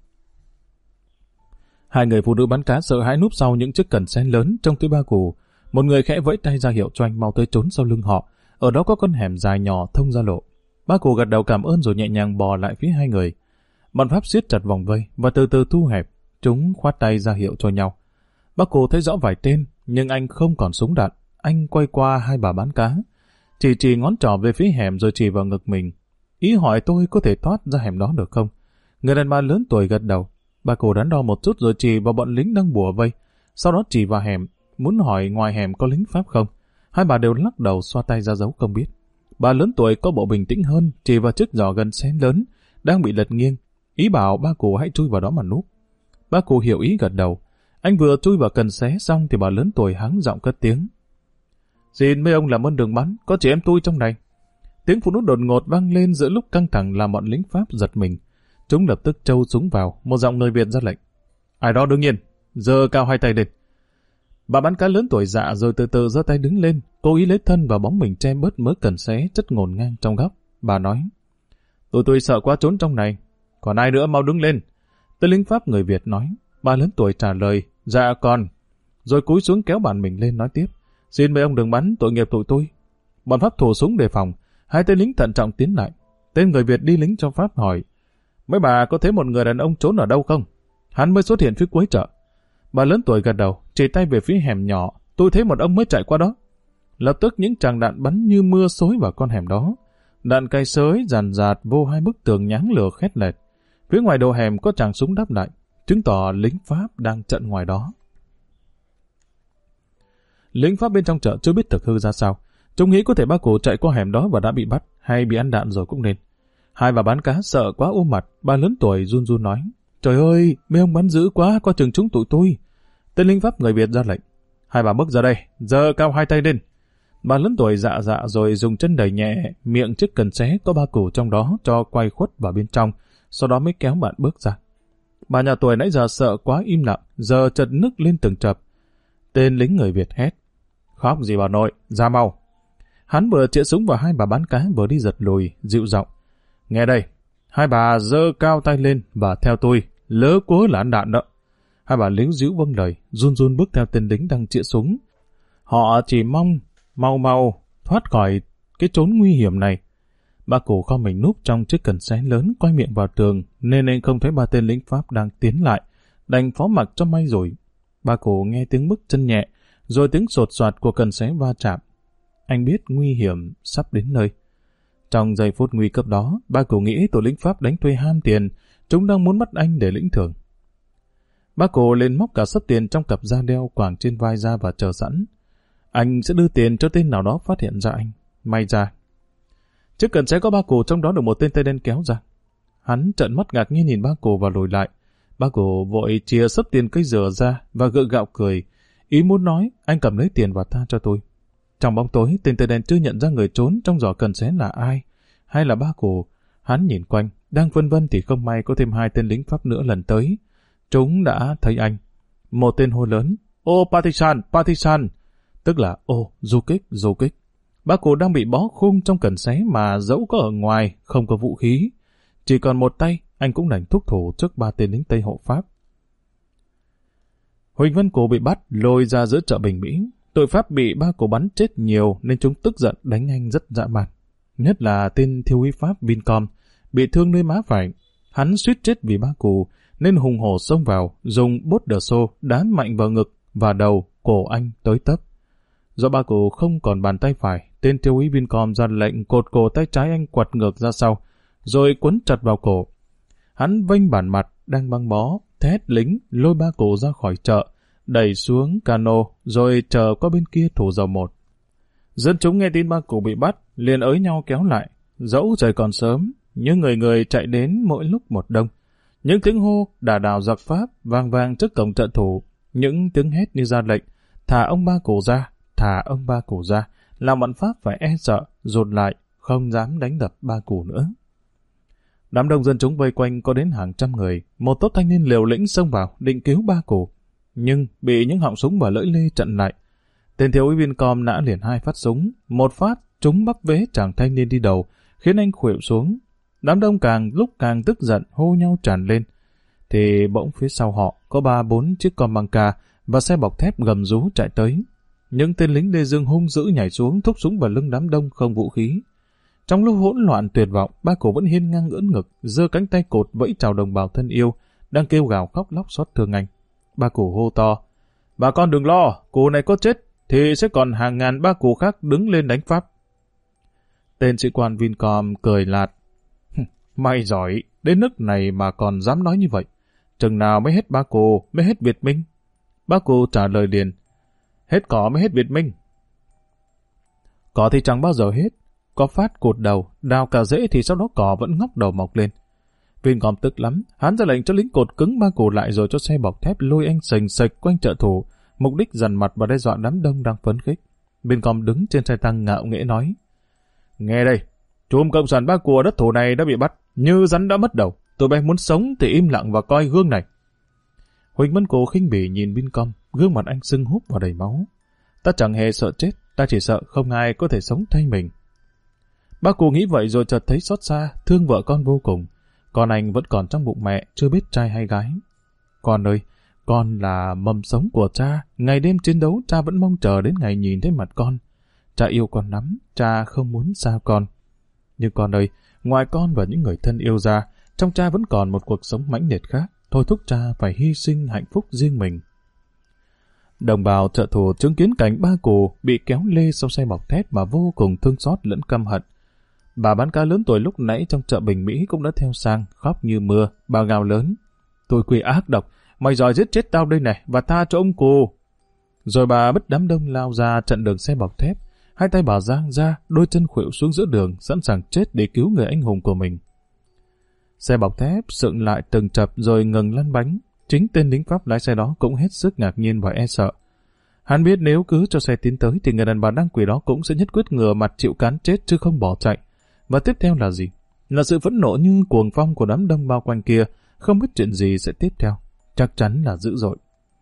Hai người phụ nữ bán cá sợ hãi núp sau những chiếc cần sen lớn trong túi ba Cồ. Một người khẽ vẫy tay ra hiệu cho anh mau tới trốn sau lưng họ. Ở đó có con hẻm dài nhỏ thông ra lộ. Ba Cồ gật đầu cảm ơn rồi nhẹ nhàng bò lại phía hai người. Bọn Pháp siết chặt vòng vây và từ từ thu hẹp. Chúng khoát tay ra hiệu cho nhau. Ba Cồ thấy rõ vài tên, nhưng anh không còn súng đạn. Anh quay qua hai bà bán cá, chỉ chỉ ngón trỏ về phía hẻm rồi chỉ vào ngực mình. Ý hỏi tôi có thể thoát ra hẻm đó được không? Người đàn bà lớn tuổi gật đầu. Ba Cồ đắn đo một chút rồi chỉ vào bọn lính đang bủa vây. Sau đó chỉ vào hẻm, muốn hỏi ngoài hẻm có lính Pháp không. Hai bà đều lắc đầu xoa tay ra dấu không biết. Bà lớn tuổi có bộ bình tĩnh hơn, chỉ vào chiếc giỏ gần xén lớn đang bị lật nghiêng. Ý bảo ba Cồ hãy chui vào đó mà núp. Ba Cồ hiểu ý gật đầu. Anh vừa chui vào cần xé xong thì bà lớn tuổi hắng giọng cất tiếng. Xin mấy ông làm ơn đừng bắn, có chị em tôi trong này. Tiếng phụ nữ đột ngột vang lên giữa lúc căng thẳng làm bọn lính Pháp giật mình. Chúng lập tức trâu súng vào, một giọng người Việt ra lệnh. Ai đó đứng yên, giơ cao hai tay lên. Bà bán cá lớn tuổi dạ rồi từ từ giơ tay đứng lên, cố ý lấy thân vào bóng mình che bớt mớ cần xé chất ngổn ngang trong góc. Bà nói, tôi tôi sợ quá trốn trong này. Còn ai nữa mau đứng lên. Tên lính Pháp người Việt nói. Bà lớn tuổi trả lời, dạ con. Rồi cúi xuống kéo bàn mình lên nói tiếp. Xin mấy ông đừng bắn, tội nghiệp tụi tôi. Bọn Pháp thổ súng đề phòng. Hai tên lính thận trọng tiến lại. Tên người Việt đi lính cho Pháp hỏi, mấy bà có thấy một người đàn ông trốn ở đâu không? Hắn mới xuất hiện phía cuối chợ. Bà lớn tuổi gật đầu, chỉ tay về phía hẻm nhỏ. Tôi thấy một ông mới chạy qua đó. Lập tức những tràng đạn bắn như mưa xối vào con hẻm đó. Đạn cày sới dàn dạt vô hai bức tường nháng lửa khét lẹt. Phía ngoài đầu hẻm có tràng súng đáp lại, chứng tỏ lính Pháp đang trận ngoài đó. Lính Pháp bên trong chợ chưa biết thực hư ra sao. Chúng nghĩ có thể ba Cồ chạy qua hẻm đó và đã bị bắt, hay bị ăn đạn rồi cũng nên. Hai bà bán cá sợ quá ôm mặt, bà lớn tuổi run run nói, trời ơi, mấy ông bắn dữ quá, coi chừng chúng tụi tôi. Tên lính Pháp người Việt ra lệnh, hai bà bước ra đây, giơ cao hai tay lên. Bà lớn tuổi dạ dạ rồi dùng chân đẩy nhẹ miệng chiếc cần xé có ba Cồ trong đó cho quay khuất vào bên trong, sau đó mới kéo bạn bước ra. Bà nhà tuổi nãy giờ sợ quá im lặng, giờ chợt nức lên từng chập. Tên lính người Việt hét, Khóc gì bà nội, ra mau. Hắn vừa chĩa súng vào hai bà bán cá vừa đi giật lùi, dịu giọng. Nghe đây, hai bà giơ cao tay lên và theo tôi, lỡ cố là ăn đạn đó. Hai bà líu díu vâng lời, run run bước theo tên lính đang chĩa súng. Họ chỉ mong mau mau thoát khỏi cái chốn nguy hiểm này. Ba cụ kho mình núp trong chiếc cần xé lớn quay miệng vào tường nên anh không thấy ba tên lính Pháp đang tiến lại, đành phó mặc cho may rồi. Ba cụ nghe tiếng bước chân nhẹ, rồi tiếng sột soạt của cần xé va chạm. Anh biết nguy hiểm sắp đến nơi. Trong giây phút nguy cấp đó, ba cụ nghĩ tổ lính Pháp đánh thuê ham tiền, chúng đang muốn bắt anh để lĩnh thưởng. Ba cụ lên móc cả sấp tiền trong cặp da đeo quàng trên vai ra và chờ sẵn. Anh sẽ đưa tiền cho tên nào đó phát hiện ra anh. May ra. Chiếc cần xé có ba cụ trong đó được một tên tây đen kéo ra. Hắn trợn mắt ngạc nhiên nhìn ba cụ và lùi lại. Ba cụ vội chìa sấp tiền cây dừa ra và gượng gạo cười. Ý muốn nói, anh cầm lấy tiền và tha cho tôi. Trong bóng tối, tên tây đen chưa nhận ra người trốn trong giỏ cần xé là ai, hay là ba cụ. Hắn nhìn quanh, đang phân vân thì không may có thêm hai tên lính Pháp nữa lần tới. Chúng đã thấy anh. Một tên hô lớn, ô Partisan, Partisan, tức là ô du kích, du kích. Ba cụ đang bị bó khung trong cần xé mà dẫu có ở ngoài, không có vũ khí. Chỉ còn một tay, anh cũng đành thúc thủ trước ba tên lính Tây hộ Pháp. Huỳnh Văn Cổ bị bắt, lôi ra giữa chợ Bình Mỹ. Tội Pháp bị ba cụ bắn chết nhiều nên chúng tức giận đánh anh rất dã man. Nhất là tên thiếu úy Pháp Vincom, bị thương nơi má phải. Hắn suýt chết vì ba cụ, nên hùng hổ xông vào, dùng bốt đờ xô đá mạnh vào ngực và đầu, cổ anh tới tấp. Do ba cụ không còn bàn tay phải, tên thiếu úy Vincom ra lệnh cột cổ tay trái anh quật ngược ra sau, rồi quấn chặt vào cổ. Hắn vênh bản mặt, đang băng bó, thét lính, lôi ba cụ ra khỏi chợ, đẩy xuống cano, rồi chờ qua bên kia thủ dầu một. Dân chúng nghe tin ba cụ bị bắt, liền ới nhau kéo lại. Dẫu trời còn sớm, nhưng người người chạy đến mỗi lúc một đông. Những tiếng hô đà đào giặc Pháp vang vang trước cổng trận thủ, những tiếng hét như ra lệnh, thả ông ba cụ ra, thả ông ba cụ ra, làm bọn Pháp phải e sợ, rụt lại, không dám đánh đập ba cụ nữa. Đám đông dân chúng vây quanh có đến hàng trăm người, một tốp thanh niên liều lĩnh xông vào định cứu ba cụ, nhưng bị những họng súng và lưỡi lê chặn lại. Tên thiếu úy Vincom nã liền hai phát súng, một phát trúng bắp vế chàng thanh niên đi đầu, khiến anh khuỵu xuống. Đám đông càng lúc càng tức giận hô nhau tràn lên, thì bỗng phía sau họ có ba bốn chiếc con băng ca và xe bọc thép gầm rú chạy tới. Những tên lính Lê Dương hung dữ nhảy xuống thúc súng vào lưng đám đông không vũ khí. Trong lúc hỗn loạn tuyệt vọng, ba cụ vẫn hiên ngang ưỡn ngực, giơ cánh tay cột vẫy chào đồng bào thân yêu đang kêu gào khóc lóc xót thương anh. Ba cụ hô to, bà con đừng lo, cụ này có chết thì sẽ còn hàng ngàn ba cụ khác đứng lên đánh Pháp. Tên sĩ quan Vincom cười lạt, mày giỏi, đến nước này mà còn dám nói như vậy. Chừng nào mới hết ba cụ, mới hết Việt Minh? Ba cụ trả lời liền, hết cỏ mới hết Việt Minh. Cỏ thì chẳng bao giờ hết, có phát cột đầu, đào cả rễ thì sau đó cỏ vẫn ngóc đầu mọc lên. Vincom tức lắm, hắn ra lệnh cho lính cột cứng ba cụ lại rồi cho xe bọc thép lôi anh sềnh sệch quanh chợ thủ, mục đích dằn mặt và đe dọa đám đông đang phấn khích. Vincom đứng trên xe tăng ngạo nghễ nói, nghe đây, chùm cộng sản ba cụ ở đất thổ này đã bị bắt, như rắn đã mất đầu, tụi bay muốn sống thì im lặng và coi gương này. Huỳnh Văn Cổ khinh bỉ nhìn Vincom, gương mặt anh sưng húp và đầy máu. Ta chẳng hề sợ chết, ta chỉ sợ không ai có thể sống thay mình. Ba cụ nghĩ vậy rồi chợt thấy xót xa, thương vợ con vô cùng. Con anh vẫn còn trong bụng mẹ, chưa biết trai hay gái. Con ơi, con là mầm sống của cha, ngày đêm chiến đấu cha vẫn mong chờ đến ngày nhìn thấy mặt con. Cha yêu con lắm, cha không muốn xa con. Nhưng con ơi, ngoài con và những người thân yêu ra, trong cha vẫn còn một cuộc sống mãnh liệt khác, thôi thúc cha phải hy sinh hạnh phúc riêng mình. Đồng bào chợ thủ chứng kiến cảnh ba cụ bị kéo lê sau xe bọc thép mà vô cùng thương xót lẫn căm hận. Bà bán cá lớn tuổi lúc nãy trong chợ Bình Mỹ cũng đã theo sang, khóc như mưa, bà gào lớn. Tôi quỷ ác độc, mày giỏi giết chết tao đây này, và tha cho ông cụ. Rồi bà bứt đám đông lao ra chặn đường xe bọc thép, hai tay bà giang ra, đôi chân khuỵu xuống giữa đường, sẵn sàng chết để cứu người anh hùng của mình. Xe bọc thép sượng lại từng chập rồi ngừng lăn bánh. Chính tên lính Pháp lái xe đó cũng hết sức ngạc nhiên và e sợ. Hắn biết nếu cứ cho xe tiến tới thì người đàn bà đang quỷ đó cũng sẽ nhất quyết ngừa mặt chịu cán chết chứ không bỏ chạy. Và tiếp theo là gì? Là sự phẫn nộ như cuồng phong của đám đông bao quanh kia, không biết chuyện gì sẽ tiếp theo. Chắc chắn là dữ dội.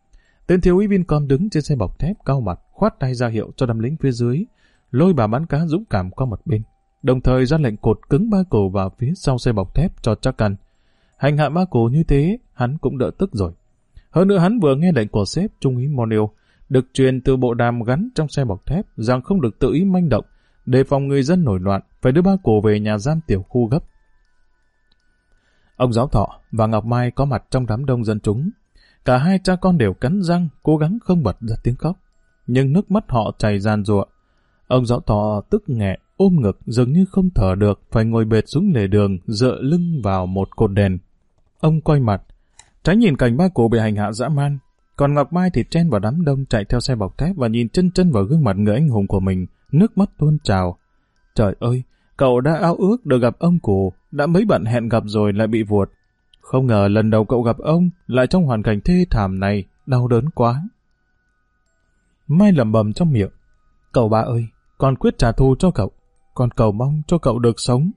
Tên thiếu úy Vincom đứng trên xe bọc thép cau mặt, khoát tay ra hiệu cho đám lính phía dưới, lôi bà bán cá dũng cảm qua một bên, đồng thời ra lệnh cột cứng ba cổ vào phía sau xe bọc thép cho chắc ăn. Hành hạ ba cổ như thế, hắn cũng đỡ tức rồi. Hơn nữa hắn vừa nghe lệnh của sếp Trung úy Monio, được truyền từ bộ đàm gắn trong xe bọc thép rằng không được tự ý manh động, đề phòng người dân nổi loạn, phải đưa ba cổ về nhà giam tiểu khu gấp. Ông Giáo Thọ và Ngọc Mai có mặt trong đám đông dân chúng. Cả hai cha con đều cắn răng, cố gắng không bật ra tiếng khóc. Nhưng nước mắt họ chảy ràn rụa. Ông Giáo Thọ tức nghẹn, ôm ngực, dường như không thở được, phải ngồi bệt xuống lề đường, dựa lưng vào một cột đèn. Ông quay mặt, tránh nhìn cảnh ba cổ bị hành hạ dã man. Còn Ngọc Mai thì chen vào đám đông chạy theo xe bọc thép và nhìn chân chân vào gương mặt người anh hùng của mình, nước mắt tuôn trào. Trời ơi, cậu đã ao ước được gặp ông cụ, đã mấy bận hẹn gặp rồi lại bị vuột. Không ngờ lần đầu cậu gặp ông lại trong hoàn cảnh thê thảm này, đau đớn quá. Mai lẩm bẩm trong miệng, cậu ba ơi, con quyết trả thù cho cậu, con cầu mong cho cậu được sống.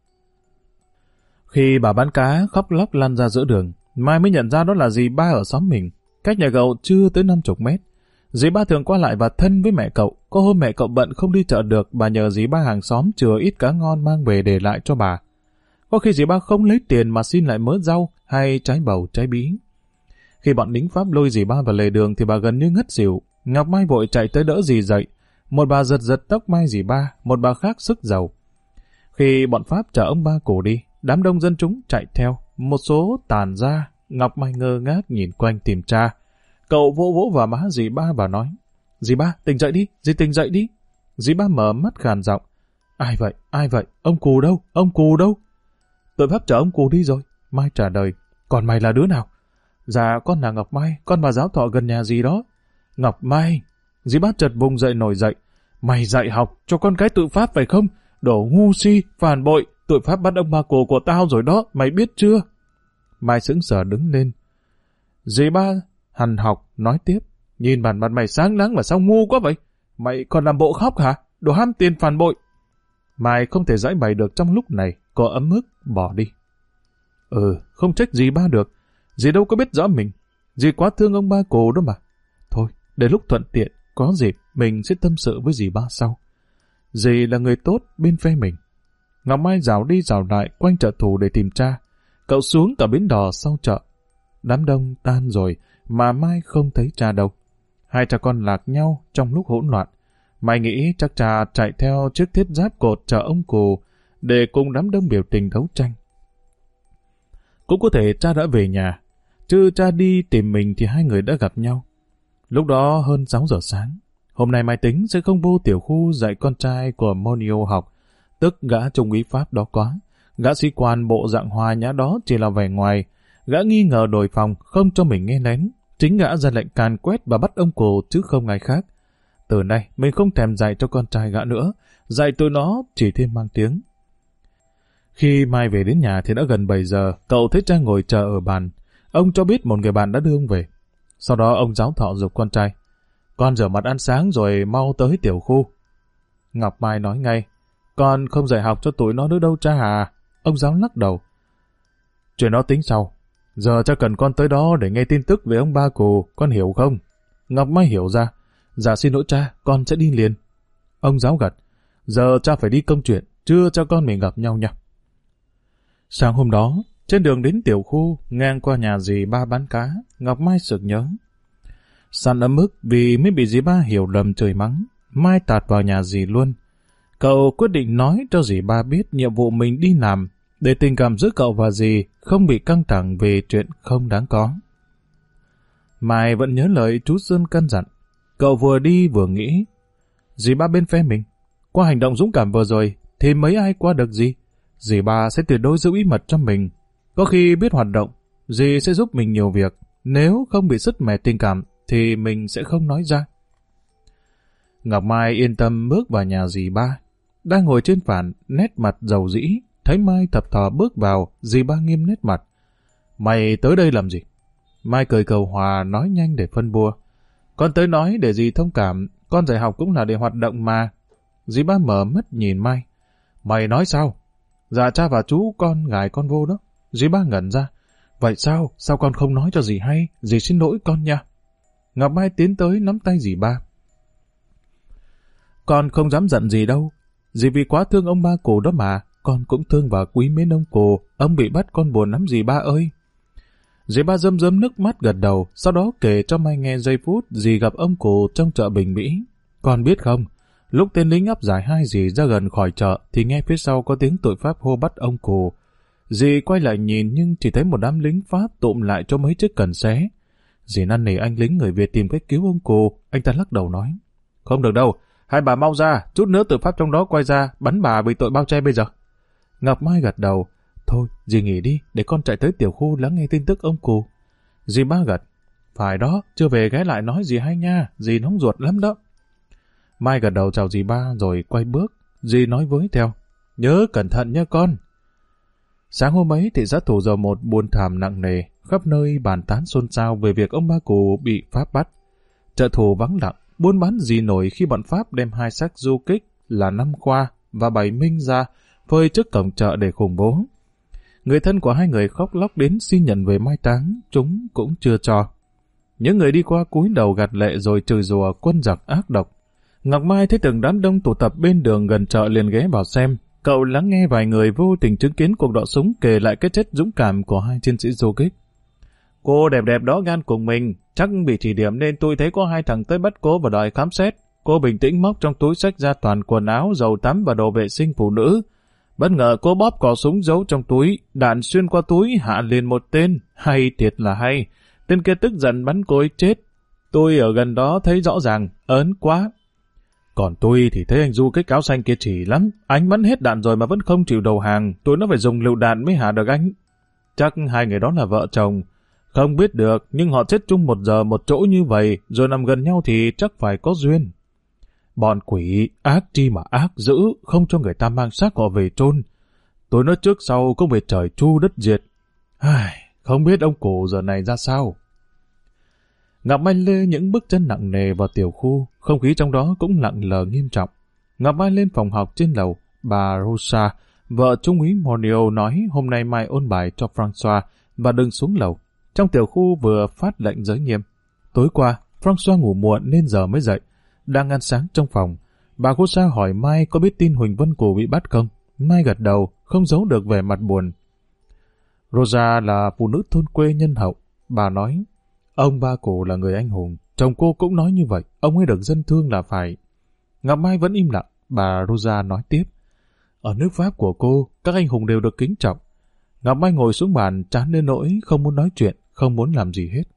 Khi bà bán cá khóc lóc lăn ra giữa đường, Mai mới nhận ra đó là dì ba ở xóm mình, cách nhà cậu chưa tới năm chục mét. Dì ba thường qua lại và thân với mẹ cậu, có hôm mẹ cậu bận không đi chợ được, bà nhờ dì ba hàng xóm chừa ít cá ngon mang về để lại cho bà. Có khi dì ba không lấy tiền mà xin lại mớ rau hay trái bầu trái bí. Khi bọn lính Pháp lôi dì ba vào lề đường thì bà gần như ngất xỉu. Ngọc Mai vội chạy tới đỡ dì dậy. Một bà giật giật tóc mai dì ba, một bà khác sức dầu. Khi bọn Pháp chở ông ba cổ đi, đám đông dân chúng chạy theo, một số tàn ra. Ngọc Mai ngơ ngác nhìn quanh tìm cha. Cậu vỗ vỗ vào má dì ba và nói, dì ba tỉnh dậy đi, dì tỉnh dậy đi. Dì ba mở mắt khàn giọng, ai vậy, ai vậy, ông Cù đâu, ông Cù đâu? Tội Pháp chở ông Cù đi rồi. Mai trả lời, còn mày là đứa nào? Dạ con là Ngọc Mai, con bà giáo thọ gần nhà dì đó. Ngọc Mai. Dì ba chợt vùng dậy nổi dậy. Mày dạy học cho con cái tự Pháp phải không? Đồ ngu si, phản bội, tội Pháp bắt ông ba Cù của tao rồi đó, mày biết chưa? Mai sững sờ đứng lên. Dì ba hằn học nói tiếp, nhìn bản mặt mày sáng láng mà sao ngu quá vậy? Mày còn làm bộ khóc hả? Đồ ham tiền phản bội. Mai không thể giải bày được trong lúc này, cô ấm ức bỏ đi. Ừ, không trách dì ba được, dì đâu có biết rõ mình, dì quá thương ông ba Cù đó mà. Thôi, để lúc thuận tiện, có dịp mình sẽ tâm sự với dì ba sau. Dì là người tốt bên phe mình. Ngọc Mai rảo đi rảo lại quanh chợ Thủ để tìm cha. Cậu xuống cả bến đò sau chợ. Đám đông tan rồi mà Mai không thấy cha đâu. Hai cha con lạc nhau trong lúc hỗn loạn. Mai nghĩ chắc cha chạy theo chiếc thiết giáp cột chở ông Cù để cùng đám đông biểu tình đấu tranh. Cũng có thể cha đã về nhà, chứ cha đi tìm mình thì hai người đã gặp nhau. Lúc đó hơn sáu giờ sáng. Hôm nay Mai tính sẽ không vô tiểu khu dạy con trai của Monio học, tức gã trung úy Pháp đó quá. Gã sĩ quan bộ dạng hòa nhã đó chỉ là vẻ ngoài. Gã nghi ngờ đổi phòng, không cho mình nghe lén. Chính gã ra lệnh càn quét và bắt ông Cù chứ không ai khác. Từ nay mình không thèm dạy cho con trai gã nữa, dạy tụi nó chỉ thêm mang tiếng. Khi Mai về đến nhà thì đã gần bảy giờ, cậu thấy cha ngồi chờ ở bàn. Ông cho biết một người bạn đã đưa ông về. Sau đó ông Giáo Thọ giục con trai, con rửa mặt ăn sáng rồi mau tới tiểu khu. Ngọc Mai nói ngay, con không dạy học cho tụi nó nữa đâu cha à. Ông Giáo lắc đầu, chuyện đó tính sau, giờ cha cần con tới đó để nghe tin tức về ông ba Cù, con hiểu không? Ngọc Mai hiểu ra, dạ xin lỗi cha, con sẽ đi liền. Ông Giáo gật, giờ cha phải đi công chuyện, trưa cha con mình gặp nhau nha. Sáng hôm đó, trên đường đến tiểu khu, ngang qua nhà dì ba bán cá, Ngọc Mai sực nhớ. Săn ấm ức vì mới bị dì ba hiểu lầm trời mắng, Mai tạt vào nhà dì luôn. Cậu quyết định nói cho dì ba biết nhiệm vụ mình đi làm, để tình cảm giữa cậu và dì không bị căng thẳng về chuyện không đáng có. Mai vẫn nhớ lời chú Sơn căn dặn. Cậu vừa đi vừa nghĩ, dì ba bên phe mình, qua hành động dũng cảm vừa rồi thì mấy ai qua được gì. Dì ba sẽ tuyệt đối giữ bí mật cho mình. Có khi biết hoạt động, dì sẽ giúp mình nhiều việc. Nếu không bị sứt mẻ tình cảm thì mình sẽ không nói ra. Ngọc Mai yên tâm bước vào nhà dì ba. Đang ngồi trên phản, nét mặt dầu dĩ. Thấy Mai thập thò bước vào, dì ba nghiêm nét mặt. Mày tới đây làm gì? Mai cười cầu hòa nói nhanh để phân bua. Con tới nói để dì thông cảm, con dạy học cũng là để hoạt động mà. Dì ba mở mắt nhìn Mai. Mày nói sao? Dạ cha và chú con gài con vô đó. Dì ba ngẩn ra. Vậy sao? Sao con không nói cho dì hay? Dì xin lỗi con nha. Ngọc Mai tiến tới nắm tay dì ba. Con không dám giận gì đâu. Dì vì quá thương ông ba cổ đó mà. Con cũng thương và quý mến ông cổ. Ông bị bắt con buồn lắm dì ba ơi. Dì ba rơm rớm nước mắt gật đầu. Sau đó kể cho Mai nghe giây phút dì gặp ông cổ trong chợ Bình Mỹ. Con biết không, lúc tên lính áp giải hai dì ra gần khỏi chợ thì nghe phía sau có tiếng tội Pháp hô bắt ông cổ. Dì quay lại nhìn nhưng chỉ thấy một đám lính Pháp tụm lại cho mấy chiếc cần xé. Dì năn nỉ anh lính người Việt tìm cách cứu ông cổ. Anh ta lắc đầu nói, không được đâu, hai bà mau ra, chút nữa tội Pháp trong đó quay ra bắn bà vì tội bao che bây giờ. Ngọc Mai gật đầu, thôi dì nghỉ đi, để con chạy tới tiểu khu lắng nghe tin tức ông cổ. Dì ba gật, phải đó, chưa về ghé lại nói gì hay nha, dì nóng ruột lắm đó. Mai gật đầu chào dì ba rồi quay bước. Dì nói với theo, nhớ cẩn thận nha con. Sáng hôm ấy thị xã Thủ Dầu Một buồn thảm nặng nề, khắp nơi bàn tán xôn xao về việc ông ba cụ bị Pháp bắt. Chợ Thủ vắng lặng, buôn bán gì nổi khi bọn Pháp đem hai xác du kích là Năm Khoa và Bảy Minh ra phơi trước cổng chợ để khủng bố. Người thân của hai người khóc lóc đến xin nhận về mai táng, chúng cũng chưa cho. Những người đi qua cúi đầu gạt lệ rồi chửi rủa quân giặc ác độc. Ngọc Mai thấy từng đám đông tụ tập bên đường gần chợ liền ghé vào xem. Cậu lắng nghe vài người vô tình chứng kiến cuộc đọ súng kể lại cái chết dũng cảm của hai chiến sĩ du kích. Cô đẹp đẹp đó gan cùng mình, chắc bị chỉ điểm nên tôi thấy có hai thằng tới bắt cô và đòi khám xét. Cô bình tĩnh móc trong túi xách ra toàn quần áo, dầu tắm và đồ vệ sinh phụ nữ. Bất ngờ cô bóp cò súng giấu trong túi, đạn xuyên qua túi hạ liền một tên, hay thiệt là hay. Tên kia tức giận bắn cô ấy chết. Tôi ở gần đó thấy rõ ràng, ớn quá. Còn tôi thì thấy anh du kích áo xanh kia chỉ lắm, anh bắn hết đạn rồi mà vẫn không chịu đầu hàng, tôi nó phải dùng lựu đạn mới hạ được anh. Chắc hai người đó là vợ chồng. Không biết được, nhưng họ chết chung một giờ một chỗ như vậy, rồi nằm gần nhau thì chắc phải có duyên. Bọn quỷ, ác chi mà ác dữ, không cho người ta mang xác họ về chôn. Tôi nói trước sau cũng về trời chu đất diệt. Ai, không biết ông cổ giờ này ra sao. Ngọc Mai lê những bước chân nặng nề vào tiểu khu, không khí trong đó cũng lặng lờ nghiêm trọng. Ngọc Mai lên phòng học trên lầu, bà Rosa, vợ trung úy Monio nói hôm nay Mai ôn bài cho François và đừng xuống lầu. Trong tiểu khu vừa phát lệnh giới nghiêm. Tối qua, François ngủ muộn nên giờ mới dậy. Đang ăn sáng trong phòng, bà Rosa hỏi Mai có biết tin Huỳnh Vân Cổ bị bắt không? Mai gật đầu, không giấu được vẻ mặt buồn. Rosa là phụ nữ thôn quê nhân hậu. Bà nói, ông ba Cổ là người anh hùng, chồng cô cũng nói như vậy, ông ấy được dân thương là phải. Ngọc Mai vẫn im lặng, bà Rosa nói tiếp. Ở nước Pháp của cô, các anh hùng đều được kính trọng. Ngọc Mai ngồi xuống bàn, chán đến nỗi không muốn nói chuyện, không muốn làm gì hết.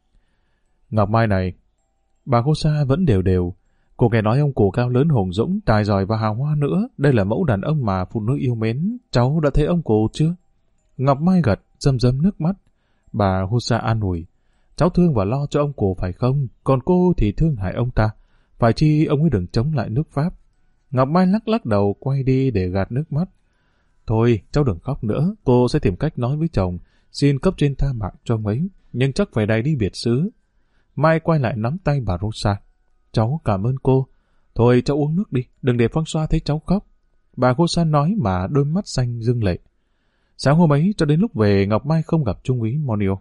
Ngọc Mai này, bà Rosa vẫn đều đều. Cô nghe nói ông Cổ cao lớn hùng dũng, tài giỏi và hào hoa nữa, đây là mẫu đàn ông mà phụ nữ yêu mến. Cháu đã thấy ông Cổ chưa? Ngọc Mai gật, rơm rơm nước mắt. Bà Rosa an ủi. Cháu thương và lo cho ông Cổ phải không? Còn cô thì thương hại ông ta. Phải chi ông ấy đừng chống lại nước Pháp. Ngọc Mai lắc lắc đầu quay đi để gạt nước mắt. Thôi, cháu đừng khóc nữa. Cô sẽ tìm cách nói với chồng, xin cấp trên tha mạng cho ông ấy, nhưng chắc phải đày đi biệt xứ. Mai quay lại nắm tay bà Rosa. Cháu cảm ơn cô. Thôi cháu uống nước đi, đừng để François thấy cháu khóc. Bà Rosa nói mà đôi mắt xanh rưng lệ. Sáng hôm ấy cho đến lúc về Ngọc Mai không gặp trung úy Monio.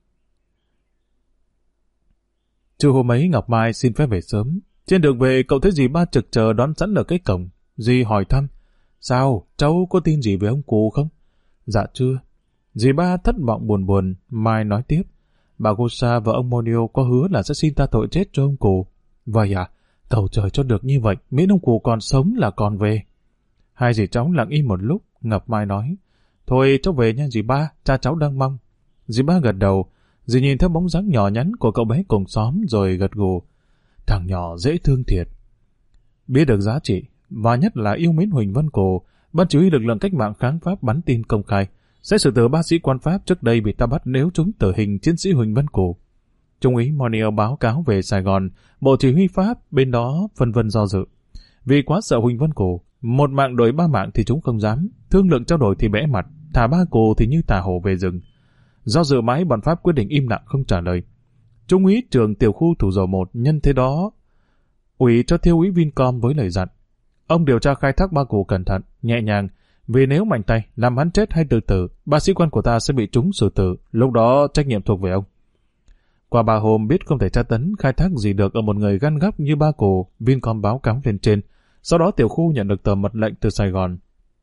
Trưa hôm ấy Ngọc Mai xin phép về sớm. Trên đường về cậu thấy dì ba trực chờ đón sẵn ở cái cổng. Dì hỏi thăm, sao, cháu có tin gì về ông cụ không? Dạ chưa. Dì ba thất vọng buồn buồn, Mai nói tiếp. Bà Rosa và ông Monio có hứa là sẽ xin tha tội chết cho ông cụ. Vậy à, cầu trời cho được như vậy, miễn ông cụ còn sống là còn về. Hai dì cháu lặng im một lúc, Ngọc Mai nói, thôi cháu về nha dì ba, cha cháu đang mong. Dì ba gật đầu, dì nhìn theo bóng dáng nhỏ nhắn của cậu bé cùng xóm rồi gật gù. Thằng nhỏ dễ thương thiệt. Biết được giá trị, và nhất là yêu mến Huỳnh Vân Cổ, ban chỉ huy lực lượng cách mạng kháng Pháp bắn tin công khai, sẽ xử tử ba sĩ quan Pháp trước đây bị ta bắt nếu chúng tử hình chiến sĩ Huỳnh Vân Cổ. Trung úy Monio báo cáo về Sài Gòn, bộ chỉ huy Pháp bên đó phân vân do dự. Vì quá sợ Huỳnh Vân Cổ, một mạng đổi ba mạng thì chúng không dám, thương lượng trao đổi thì bẽ mặt, thả ba Cổ thì như thả hổ về rừng. Do dự mãi bọn Pháp quyết định im lặng không trả lời. Trung úy trưởng tiểu khu Thủ Dầu Một nhân thế đó ủy cho thiếu úy Vincom với lời dặn. Ông điều tra khai thác ba Cổ cẩn thận, nhẹ nhàng, vì nếu mạnh tay làm hắn chết hay tự tử, ba sĩ quan của ta sẽ bị chúng xử tử, lúc đó trách nhiệm thuộc về ông. Qua ba hôm biết không thể tra tấn khai thác gì được ở một người gan góc như ba cổ, Vincom báo cáo lên trên. Sau đó tiểu khu nhận được tờ mật lệnh từ Sài Gòn.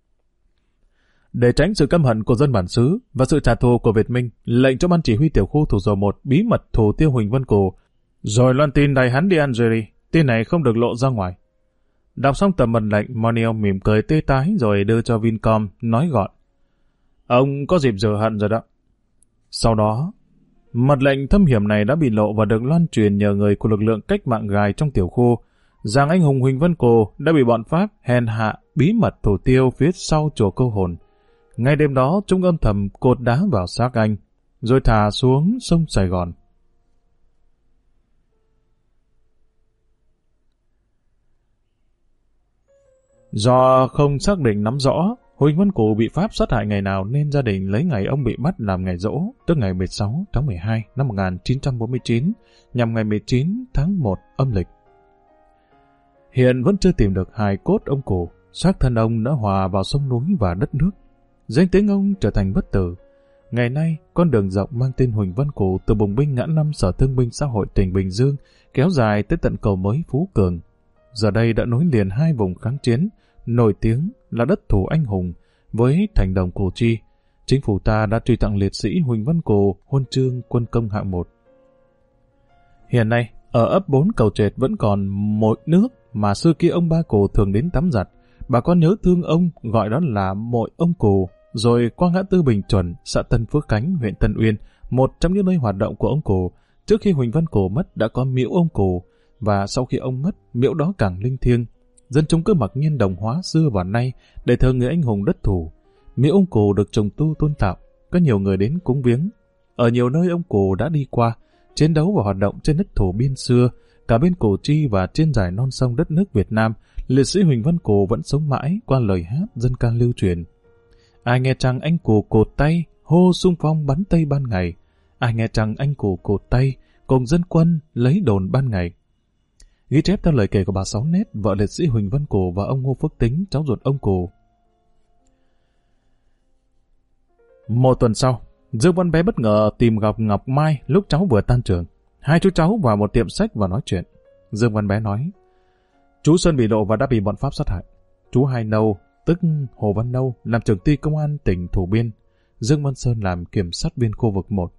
Để tránh sự căm hận của dân bản xứ và sự trả thù của Việt Minh, lệnh cho ban chỉ huy tiểu khu thủ dầu một bí mật thủ tiêu Huỳnh Văn Cù, rồi loan tin đẩy hắn đi Algeria. Tin này không được lộ ra ngoài. Đọc xong tờ mật lệnh, Monio mỉm cười tươi tái rồi đưa cho Vincom, nói gọn: Ông có dịp rửa hận rồi đó. Sau đó, mật lệnh thâm hiểm này đã bị lộ và được loan truyền nhờ người của lực lượng cách mạng gài trong tiểu khu, rằng anh hùng Huỳnh Văn Cù đã bị bọn Pháp hèn hạ bí mật thủ tiêu phía sau chùa Câu Hồn. Ngay đêm đó, chúng âm thầm cột đá vào xác anh, rồi thả xuống sông Sài Gòn. Do không xác định nắm rõ Huỳnh Văn Cù bị Pháp sát hại ngày nào nên gia đình lấy ngày ông bị bắt làm ngày giỗ, tức ngày mười sáu tháng mười hai năm một nghìn chín trăm bốn mươi chín, nhằm ngày mười chín tháng một âm lịch. Hiện vẫn chưa tìm được hài cốt ông Cù, xác thân ông đã hòa vào sông núi và đất nước. Danh tiếng ông trở thành bất tử. Ngày nay, con đường rộng mang tên Huỳnh Văn Cù từ Bùng Binh ngã năm Sở Thương binh Xã hội tỉnh Bình Dương kéo dài tới tận cầu mới Phú Cường. Giờ đây đã nối liền hai vùng kháng chiến, nổi tiếng là đất thủ anh hùng với thành đồng Củ Chi. Chính phủ ta đã truy tặng liệt sĩ Huỳnh Văn Cù huân chương quân công hạng một. Hiện nay, ở ấp bốn Cầu Trệt vẫn còn một nước mà xưa kia ông ba Cù thường đến tắm giặt. Bà con nhớ thương ông gọi đó là mội ông Cù. Rồi qua ngã tư Bình Chuẩn, xã Tân Phước Khánh, huyện Tân Uyên, một trong những nơi hoạt động của ông Cù. Trước khi Huỳnh Văn Cù mất đã có miễu ông Cù, và sau khi ông mất, miễu đó càng linh thiêng. Dân chúng cứ mặc nhiên đồng hóa xưa và nay để thờ người anh hùng đất thủ. Miễu ông Cù được trùng tu tôn tạo, có nhiều người đến cúng viếng. Ở nhiều nơi ông Cù đã đi qua, chiến đấu và hoạt động trên đất thủ biên xưa, cả bên Củ Chi và trên dải non sông đất nước Việt Nam, liệt sĩ Huỳnh Văn Cù vẫn sống mãi qua lời hát dân ca lưu truyền. Ai nghe chăng anh Cù cột tay, hô xung phong bắn Tây ban ngày. Ai nghe chăng anh Cù cột tay, cùng dân quân lấy đồn ban ngày. Ghi chép theo lời kể của bà Sáu Nét, vợ liệt sĩ Huỳnh Văn Cù và ông Ngô Phước Tính, cháu ruột ông Cù. Một tuần sau, Dương Văn Bé bất ngờ tìm gặp Ngọc Mai lúc cháu vừa tan trường. Hai chú cháu vào một tiệm sách và nói chuyện. Dương Văn Bé nói: Chú Sơn bị lộ và đã bị bọn Pháp sát hại. Chú Hai Nâu, tức Hồ Văn Nâu, làm trưởng ty công an tỉnh Thủ Biên. Dương Văn Sơn làm kiểm sát viên khu vực một.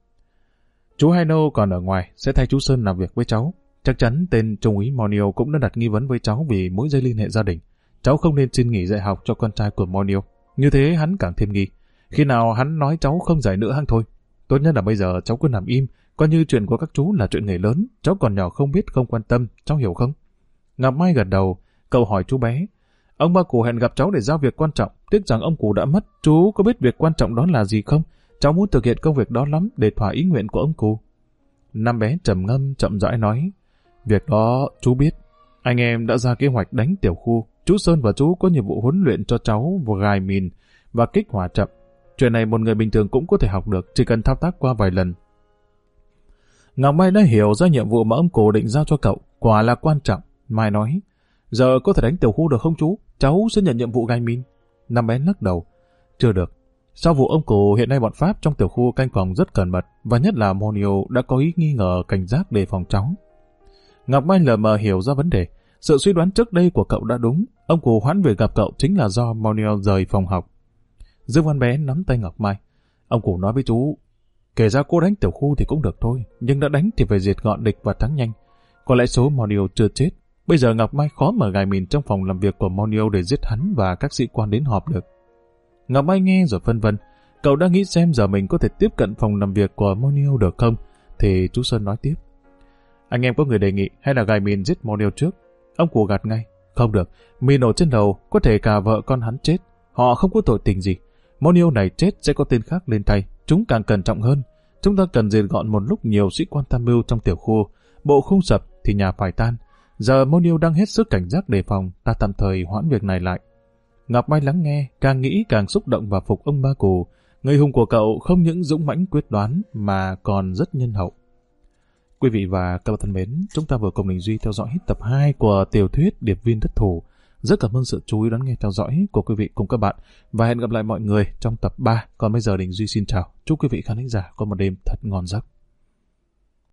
Chú Hai Nâu còn ở ngoài, sẽ thay chú Sơn làm việc với cháu. Chắc chắn tên Trung úy Monio cũng đã đặt nghi vấn với cháu vì mối dây liên hệ gia đình. Cháu không nên xin nghỉ dạy học cho con trai của Monio. Như thế hắn càng thêm nghi. Khi nào hắn nói cháu không dạy nữa hăng thôi. Tốt nhất là bây giờ cháu cứ nằm im, coi như chuyện của các chú là chuyện người lớn. Cháu còn nhỏ không biết không quan tâm, cháu hiểu không? Ngọc Mai gật đầu. Cậu hỏi chú bé: Ông ba Cù hẹn gặp cháu để giao việc quan trọng, tiếc rằng ông Cù đã mất. Chú có biết việc quan trọng đó là gì không? Cháu muốn thực hiện công việc đó lắm để thỏa ý nguyện của ông Cù. Năm bé trầm ngâm chậm rãi nói: Việc đó chú biết. Anh em đã ra kế hoạch đánh tiểu khu. Chú Sơn và chú có nhiệm vụ huấn luyện cho cháu vào gài mìn và kích hỏa chậm. Chuyện này một người bình thường cũng có thể học được, chỉ cần thao tác qua vài lần. Ngọc Mai đã hiểu ra nhiệm vụ mà ông Cù định giao cho cậu quả là quan trọng. Mai nói: Giờ có thể đánh tiểu khu được không chú? Cháu sẽ nhận nhiệm vụ gài mìn. Năm bé lắc đầu: Chưa được. Sau vụ ông Cù, hiện nay bọn Pháp trong tiểu khu canh phòng rất cẩn mật, và nhất là Monio đã có ý nghi ngờ cảnh giác đề phòng cháu. Ngọc Mai lờ mờ hiểu ra vấn đề. Sự suy đoán trước đây của cậu đã đúng. Ông Cù hoãn việc gặp cậu chính là do Monio rời phòng học. Dương Văn Bé nắm tay Ngọc Mai. Ông Cù nói với chú: Kể ra cô đánh tiểu khu thì cũng được thôi, nhưng đã đánh thì phải diệt gọn địch và thắng nhanh. Có lẽ số Monio chưa chết. Bây giờ Ngọc Mai khó mở gài mìn trong phòng làm việc của Monio để giết hắn và các sĩ quan đến họp được. Ngọc Mai nghe rồi phân vân. Cậu đã nghĩ xem giờ mình có thể tiếp cận phòng làm việc của Monio được không? Thì chú Sơn nói tiếp: Anh em có người đề nghị hay là gài mìn giết Monio trước? Ông Cù gạt ngay: Không được, mìn nổ trên đầu, có thể cả vợ con hắn chết. Họ không có tội tình gì. Monio này chết sẽ có tên khác lên thay. Chúng càng cẩn trọng hơn. Chúng ta cần diệt gọn một lúc nhiều sĩ quan tham mưu trong tiểu khu. Bộ khung sập thì nhà phải tan. Giờ Monio đang hết sức cảnh giác đề phòng, ta tạm thời hoãn việc này lại. Ngọc Mai lắng nghe, càng nghĩ càng xúc động và phục ông ba Cù. Người hùng của cậu không những dũng mãnh quyết đoán mà còn rất nhân hậu. Quý vị và các bạn thân mến, chúng ta vừa cùng Đình Duy theo dõi hết tập hai của tiểu thuyết Điệp viên đất thủ. Rất cảm ơn sự chú ý đón nghe theo dõi của quý vị cùng các bạn, và hẹn gặp lại mọi người trong tập ba. Còn bây giờ Đình Duy xin chào. Chúc quý vị khán thính giả có một đêm thật ngon giấc.